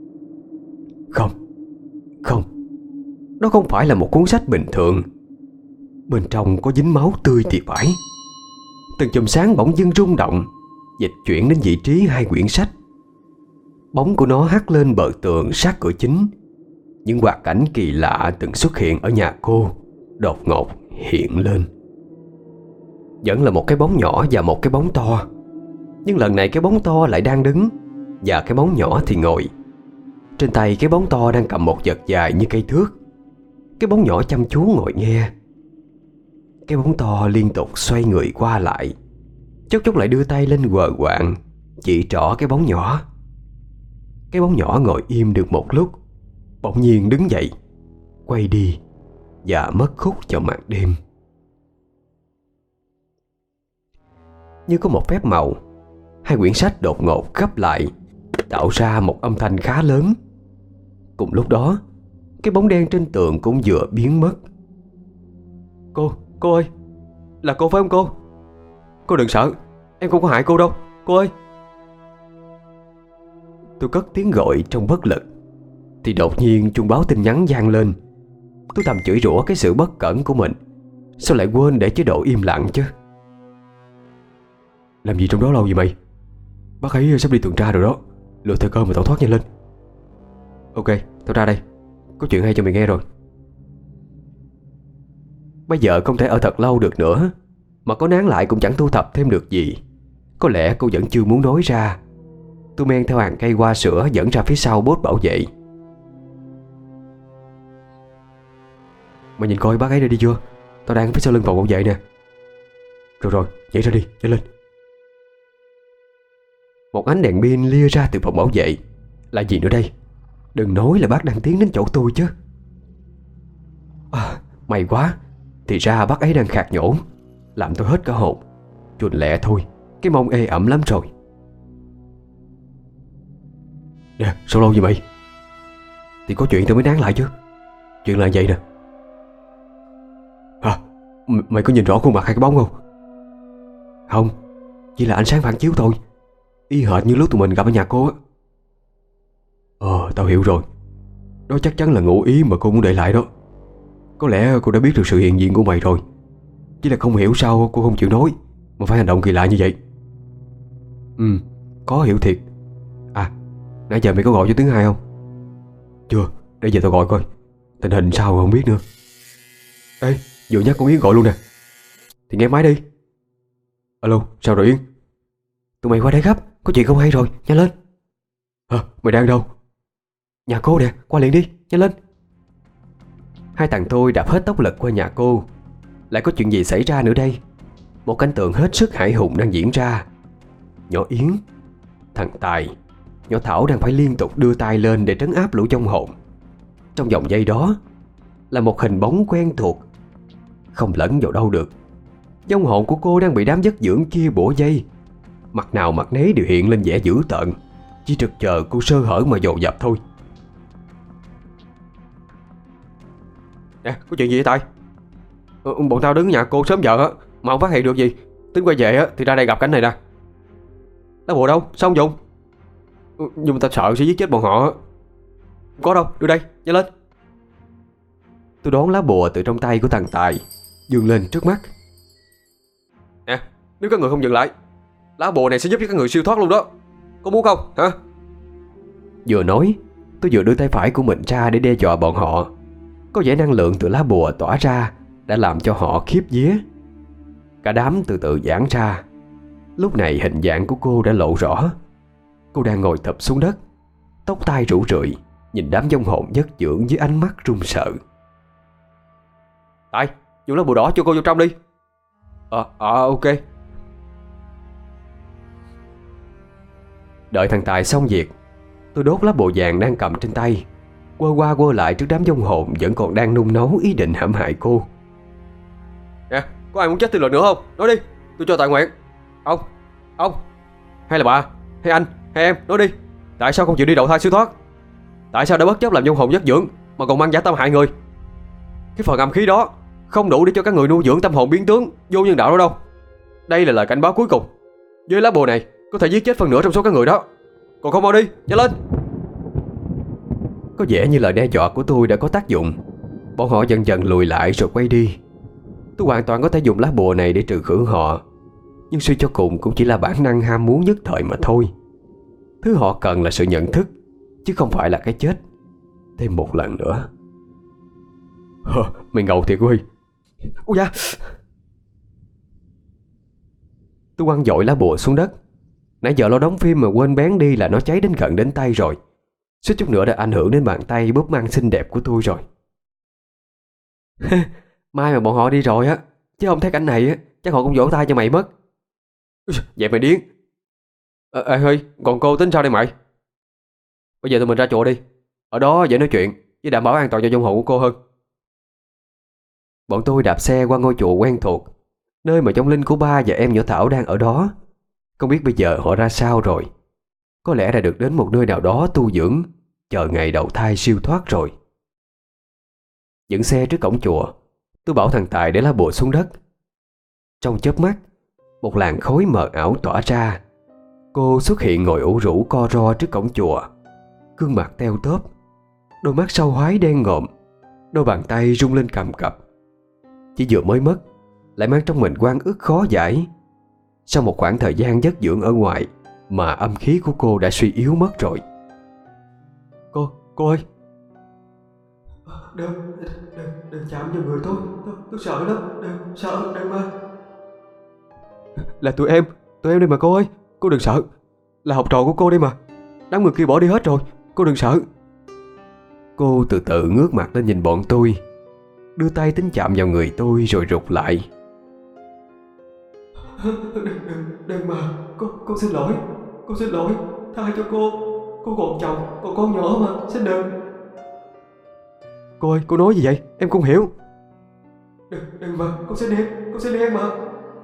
Không, đó không phải là một cuốn sách bình thường. Bên trong có dính máu tươi thì phải. Từng chùm sáng bỗng dưng rung động, dịch chuyển đến vị trí hai quyển sách. Bóng của nó hắt lên bờ tường sát cửa chính. Những hoạt cảnh kỳ lạ từng xuất hiện ở nhà cô đột ngột hiện lên. Vẫn là một cái bóng nhỏ và một cái bóng to. Nhưng lần này cái bóng to lại đang đứng, và cái bóng nhỏ thì ngồi. Trên tay cái bóng to đang cầm một vật dài như cây thước. Cái bóng nhỏ chăm chú ngồi nghe. Cái bóng to liên tục xoay người qua lại, chốc chốc lại đưa tay lên quờ quạng chỉ trỏ cái bóng nhỏ. Cái bóng nhỏ ngồi im được một lúc, bỗng nhiên đứng dậy, quay đi và mất khúc vào màn đêm. Như có một phép màu, hai quyển sách đột ngột gấp lại, tạo ra một âm thanh khá lớn. Cùng lúc đó, cái bóng đen trên tường cũng vừa biến mất. Cô ơi, là cô phải không cô? Cô đừng sợ, em không có hại cô đâu, cô ơi. Tôi cất tiếng gọi trong bất lực, thì đột nhiên chuông báo tin nhắn vang lên. Tôi thầm chửi rủa cái sự bất cẩn của mình. Sao lại quên để chế độ im lặng chứ? Làm gì trong đó lâu vậy mày? Bác ấy sắp đi tuần tra rồi đó, lựa thời cơ mà tẩu thoát nhanh lên. Ok, tao ra đây, có chuyện hay cho mày nghe rồi. Bây giờ không thể ở thật lâu được nữa, mà có nán lại cũng chẳng thu thập thêm được gì. Có lẽ cô vẫn chưa muốn nói ra. Tôi men theo hàng cây hoa sữa dẫn ra phía sau bốt bảo vệ. Mày nhìn coi bác ấy đã đi chưa? Tao đang phía sau lưng phòng bảo vệ nè. Rồi, nhảy ra đi, nhanh lên. Một ánh đèn pin lia ra từ phòng bảo vệ. Là gì nữa đây? Đừng nói là bác đang tiến đến chỗ tôi chứ. May quá, thì ra bác ấy đang khạc nhổ, làm tôi hết cả hồn. Chuồn lẹ thôi, cái mông ê ẩm lắm rồi. Nè, sao lâu vậy mày? Thì có chuyện tôi mới nán lại chứ. Chuyện là vậy nè. Mày có nhìn rõ khuôn mặt hay cái bóng không? Không, chỉ là ánh sáng phản chiếu thôi, y hệt như lúc tụi mình gặp ở nhà cô á. Tao hiểu rồi. Đó chắc chắn là ngụ ý mà cô muốn để lại đó. Có lẽ cô đã biết được sự hiện diện của mày rồi, chỉ là không hiểu sao cô không chịu nói mà phải hành động kỳ lạ như vậy. Có hiểu thiệt. Nãy giờ mày có gọi cho Tướng Hai không? Chưa, để giờ tao gọi coi. Tình hình sao không biết nữa. Ê, vừa nhắc con Yến gọi luôn nè. Thì nghe máy đi. Alo, sao rồi Yến? Tụi mày qua đây gấp, có chuyện không hay rồi, nhanh lên. Mày đang đâu? Nhà cô nè, qua liền đi, nhanh lên. Hai thằng tôi đạp hết tốc lực qua nhà cô. Lại có chuyện gì xảy ra nữa đây? Một cảnh tượng hết sức hãi hùng đang diễn ra. Nhỏ Yến, thằng Tài, nhỏ Thảo đang phải liên tục đưa tay lên để trấn áp lũ vong hồn. Trong vòng giây đó là một hình bóng quen thuộc, không lẫn vào đâu được. Vong hồn của cô đang bị đám dất dưỡng kia bủa dây. Mặt nào mặt nấy đều hiện lên vẻ dữ tợn, chỉ trực chờ cô sơ hở mà dồn dập thôi. Nè, có chuyện gì vậy Tài? Bọn tao đứng nhà cô sớm giờ á mà không phát hiện được gì. Tính quay về á thì ra đây gặp cảnh này nè. Lá bùa đâu? Sao không dùng? Nhưng mà tao sợ sẽ giết chết bọn họ. Không có đâu, đưa đây, nhanh lên. Tôi đón lá bùa từ trong tay của thằng Tài, dương lên trước mắt. Nè, nếu các người không dừng lại, lá bùa này sẽ giúp cho các người siêu thoát luôn đó. Có muốn không, hả? Vừa nói, tôi vừa đưa tay phải của mình ra để đe dọa bọn họ. Có vẻ năng lượng từ lá bùa tỏa ra đã làm cho họ khiếp vía. Cả đám từ từ giãn ra. Lúc này hình dạng của cô đã lộ rõ. Cô đang ngồi thụp xuống đất, tóc tai rủ rượi, nhìn đám vong hồn dất dưỡng với ánh mắt run sợ. Tài, dùng lá bùa đỏ cho cô vô trong đi. Ok. Đợi thằng Tài xong việc, tôi đốt lá bùa vàng đang cầm trên tay, quơ qua quơ lại trước đám vong hồn vẫn còn đang nung nấu ý định hãm hại cô. Nè, có ai muốn chết thêm lần nữa không? Nói đi, tôi cho Tài nguyện. Ông, hay là bà, hay anh, hay em, nói đi. Tại sao không chịu đi đầu thai siêu thoát? Tại sao đã bất chấp làm vong hồn dất dưỡng mà còn mang dã tâm hại người? Cái phần âm khí đó không đủ để cho các người nuôi dưỡng tâm hồn biến tướng vô nhân đạo đó đâu. Đây là lời cảnh báo cuối cùng. Với lá bùa này có thể giết chết phần nửa trong số các người đó. Còn không mau đi, nhanh lên. Có vẻ như lời đe dọa của tôi đã có tác dụng. Bọn họ dần dần lùi lại rồi quay đi. Tôi hoàn toàn có thể dùng lá bùa này để trừ khử họ, nhưng suy cho cùng cũng chỉ là bản năng ham muốn nhất thời mà thôi. Thứ họ cần là sự nhận thức, chứ không phải là cái chết thêm một lần nữa. Mày ngầu thiệt Huy. Ôi da! Tôi quăng dội lá bùa xuống đất. Nãy giờ lo đóng phim mà quên bén đi là nó cháy đến gần đến tay rồi. Suýt chút nữa đã ảnh hưởng đến bàn tay búp mang xinh đẹp của tôi rồi. Mai mà bọn họ đi rồi á, chứ không thấy cảnh này á, chắc họ cũng vỗ tay cho mày mất. Vậy mày điên. Huy, còn cô tính sao đây mày? Bây giờ tụi mình ra chùa đi. Ở đó dễ nói chuyện với đảm bảo an toàn cho vong hồn của cô hơn. Bọn tôi đạp xe qua ngôi chùa quen thuộc, nơi mà vong linh của ba và em nhỏ Thảo đang ở đó. Không biết bây giờ họ ra sao rồi. Có lẽ đã được đến một nơi nào đó tu dưỡng, chờ ngày đầu thai siêu thoát rồi. Dựng xe trước cổng chùa, tôi bảo thằng Tài để lá bùa xuống đất. Trong chớp mắt, một làn khói mờ ảo tỏa ra. Cô xuất hiện ngồi ủ rũ co ro trước cổng chùa, gương mặt teo tóp, đôi mắt sâu hoái đen ngòm, đôi bàn tay rung lên cầm cập. Chỉ vừa mới mất, lại mang trong mình oan ức khó giải. Sau một khoảng thời gian giấc dưỡng ở ngoài mà âm khí của cô đã suy yếu mất rồi. Cô ơi, đừng chạm vào người tôi sợ lắm, đừng mà. Là tụi em đây mà cô ơi, cô đừng sợ. Là học trò của cô đây mà, đám người kia bỏ đi hết rồi, cô đừng sợ. Cô từ từ ngước mặt lên nhìn bọn tôi, đưa tay tính chạm vào người tôi rồi rụt lại. Đừng mà, cô xin lỗi, tha cho cô còn chồng, còn con nhỏ mà, xin đừng. Cô ơi, cô nói gì vậy? Em không hiểu. Đừng mà, cô xin em mà.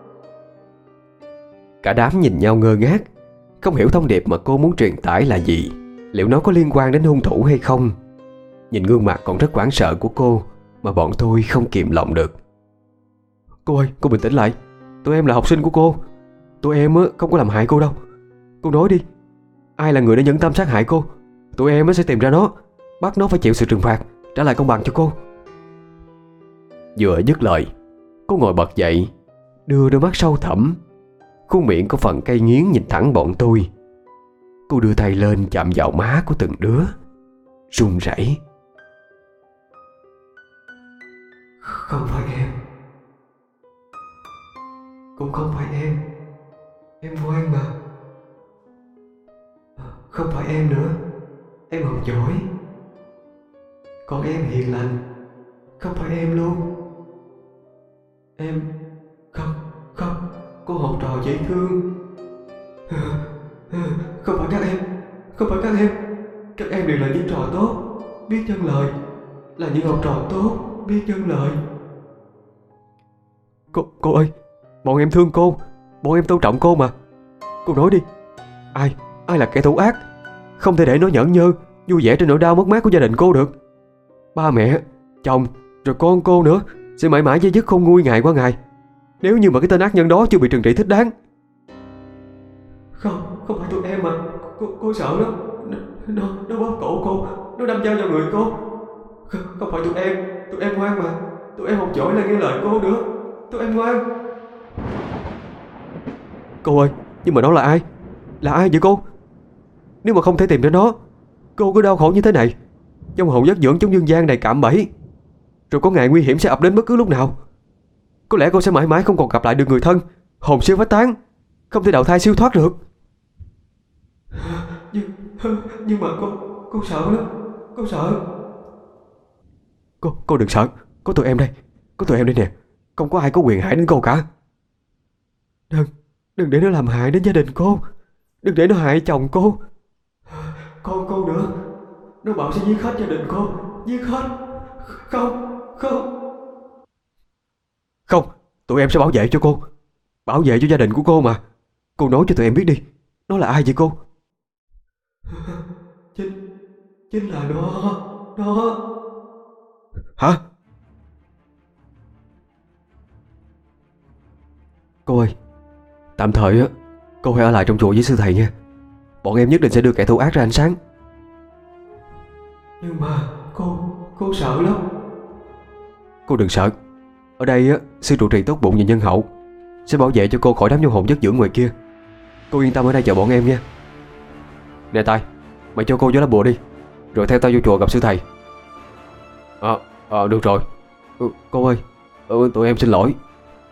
Cả đám nhìn nhau ngơ ngác, không hiểu thông điệp mà cô muốn truyền tải là gì. Liệu nó có liên quan đến hung thủ hay không? Nhìn gương mặt còn rất hoảng sợ của cô mà bọn tôi không kìm lòng được. Cô ơi, cô bình tĩnh lại. Tụi em là học sinh của cô. Tụi em không có làm hại cô đâu. Cô nói đi, ai là người đã nhẫn tâm sát hại cô? Tụi em sẽ tìm ra nó, bắt nó phải chịu sự trừng phạt, trả lại công bằng cho cô. Vừa dứt lời, cô ngồi bật dậy, đưa đôi mắt sâu thẳm, khuôn miệng có phần cay nghiến nhìn thẳng bọn tôi. Cô đưa tay lên chạm vào má của từng đứa, run rẩy. Không phải em, cũng không phải em ngoan mà. Không phải em nữa, em học giỏi. Còn em hiền lành, không phải em luôn. Em, không, cô học trò dễ thương. Không phải các em đều là những trò tốt, biết vâng lời, là những học trò tốt, biết vâng lời. Cô ơi, bọn em thương cô, bọn em tôn trọng cô mà. Cô nói đi, ai là kẻ thủ ác? Không thể để nó nhẫn nhơ, vui vẻ trên nỗi đau mất mát của gia đình cô được. Ba mẹ, chồng, rồi con cô nữa sẽ mãi mãi dây dứt không nguôi ngày qua ngày, nếu như mà cái tên ác nhân đó chưa bị trừng trị thích đáng. Không phải tụi em mà. Cô sợ lắm. Nó bóp cổ cô, nó đâm dao vào người cô. Không phải tụi em ngoan mà. Tụi em học giỏi là nghe lời cô nữa. Tụi em ngoan. Cô ơi, nhưng mà nó là ai? Là ai vậy cô? Nếu mà không thể tìm ra nó, cô cứ đau khổ như thế này, trong hồn giấc dưỡng trong dương gian đầy cạm bẫy, rồi có ngày nguy hiểm sẽ ập đến bất cứ lúc nào. Có lẽ cô sẽ mãi mãi không còn gặp lại được người thân, hồn siêu phách tán, không thể đầu thai siêu thoát được. Nhưng mà cô sợ lắm. Cô sợ. Cô đừng sợ, có tụi em đây nè. Không có ai có quyền hại đến cô cả. Đừng để nó làm hại đến gia đình cô. Đừng để nó hại chồng cô. Con cô nữa. Nó bảo sẽ giết hết gia đình cô. Giết hết. Không, tụi em sẽ bảo vệ cho cô, bảo vệ cho gia đình của cô mà. Cô nói cho tụi em biết đi, nó là ai vậy cô? Chính là nó. Hả? Cô ơi, tạm thời cô hãy ở lại trong chùa với sư thầy nha. Bọn em nhất định sẽ đưa kẻ thù ác ra ánh sáng. Nhưng mà cô sợ lắm. Cô đừng sợ. Ở đây sư trụ trì tốt bụng và nhân hậu, sẽ bảo vệ cho cô khỏi đám vô hồn giấc dưỡng ngoài kia. Cô yên tâm ở đây chờ bọn em nha. Nè Tài, mày cho cô vô lá bùa đi, rồi theo tao vô chùa gặp sư thầy. Được rồi. Cô ơi, tụi em xin lỗi.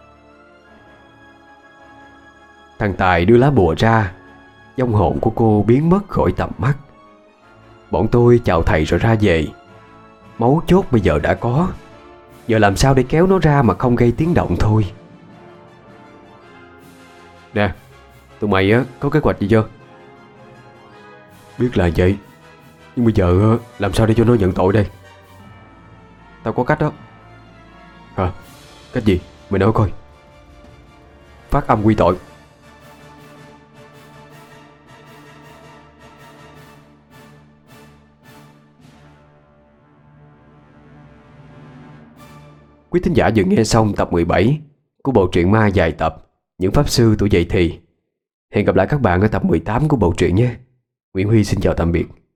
Thằng Tài đưa lá bùa ra, vong hồn của cô biến mất khỏi tầm mắt. Bọn tôi chào thầy rồi ra về. Mấu chốt bây giờ đã có, giờ làm sao để kéo nó ra mà không gây tiếng động thôi. Nè, tụi mày có kế hoạch gì chưa? Biết là vậy, nhưng bây giờ làm sao để cho nó nhận tội đây? Tao có cách đó. Hả? Cách gì? Mày nói coi. Phát âm quy tội. Quý thính giả vừa nghe xong tập 17 của bộ truyện ma dài tập Những Pháp Sư Tuổi Dậy Thì. Hẹn gặp lại các bạn ở tập 18 của bộ truyện nhé. Nguyễn Huy xin chào tạm biệt.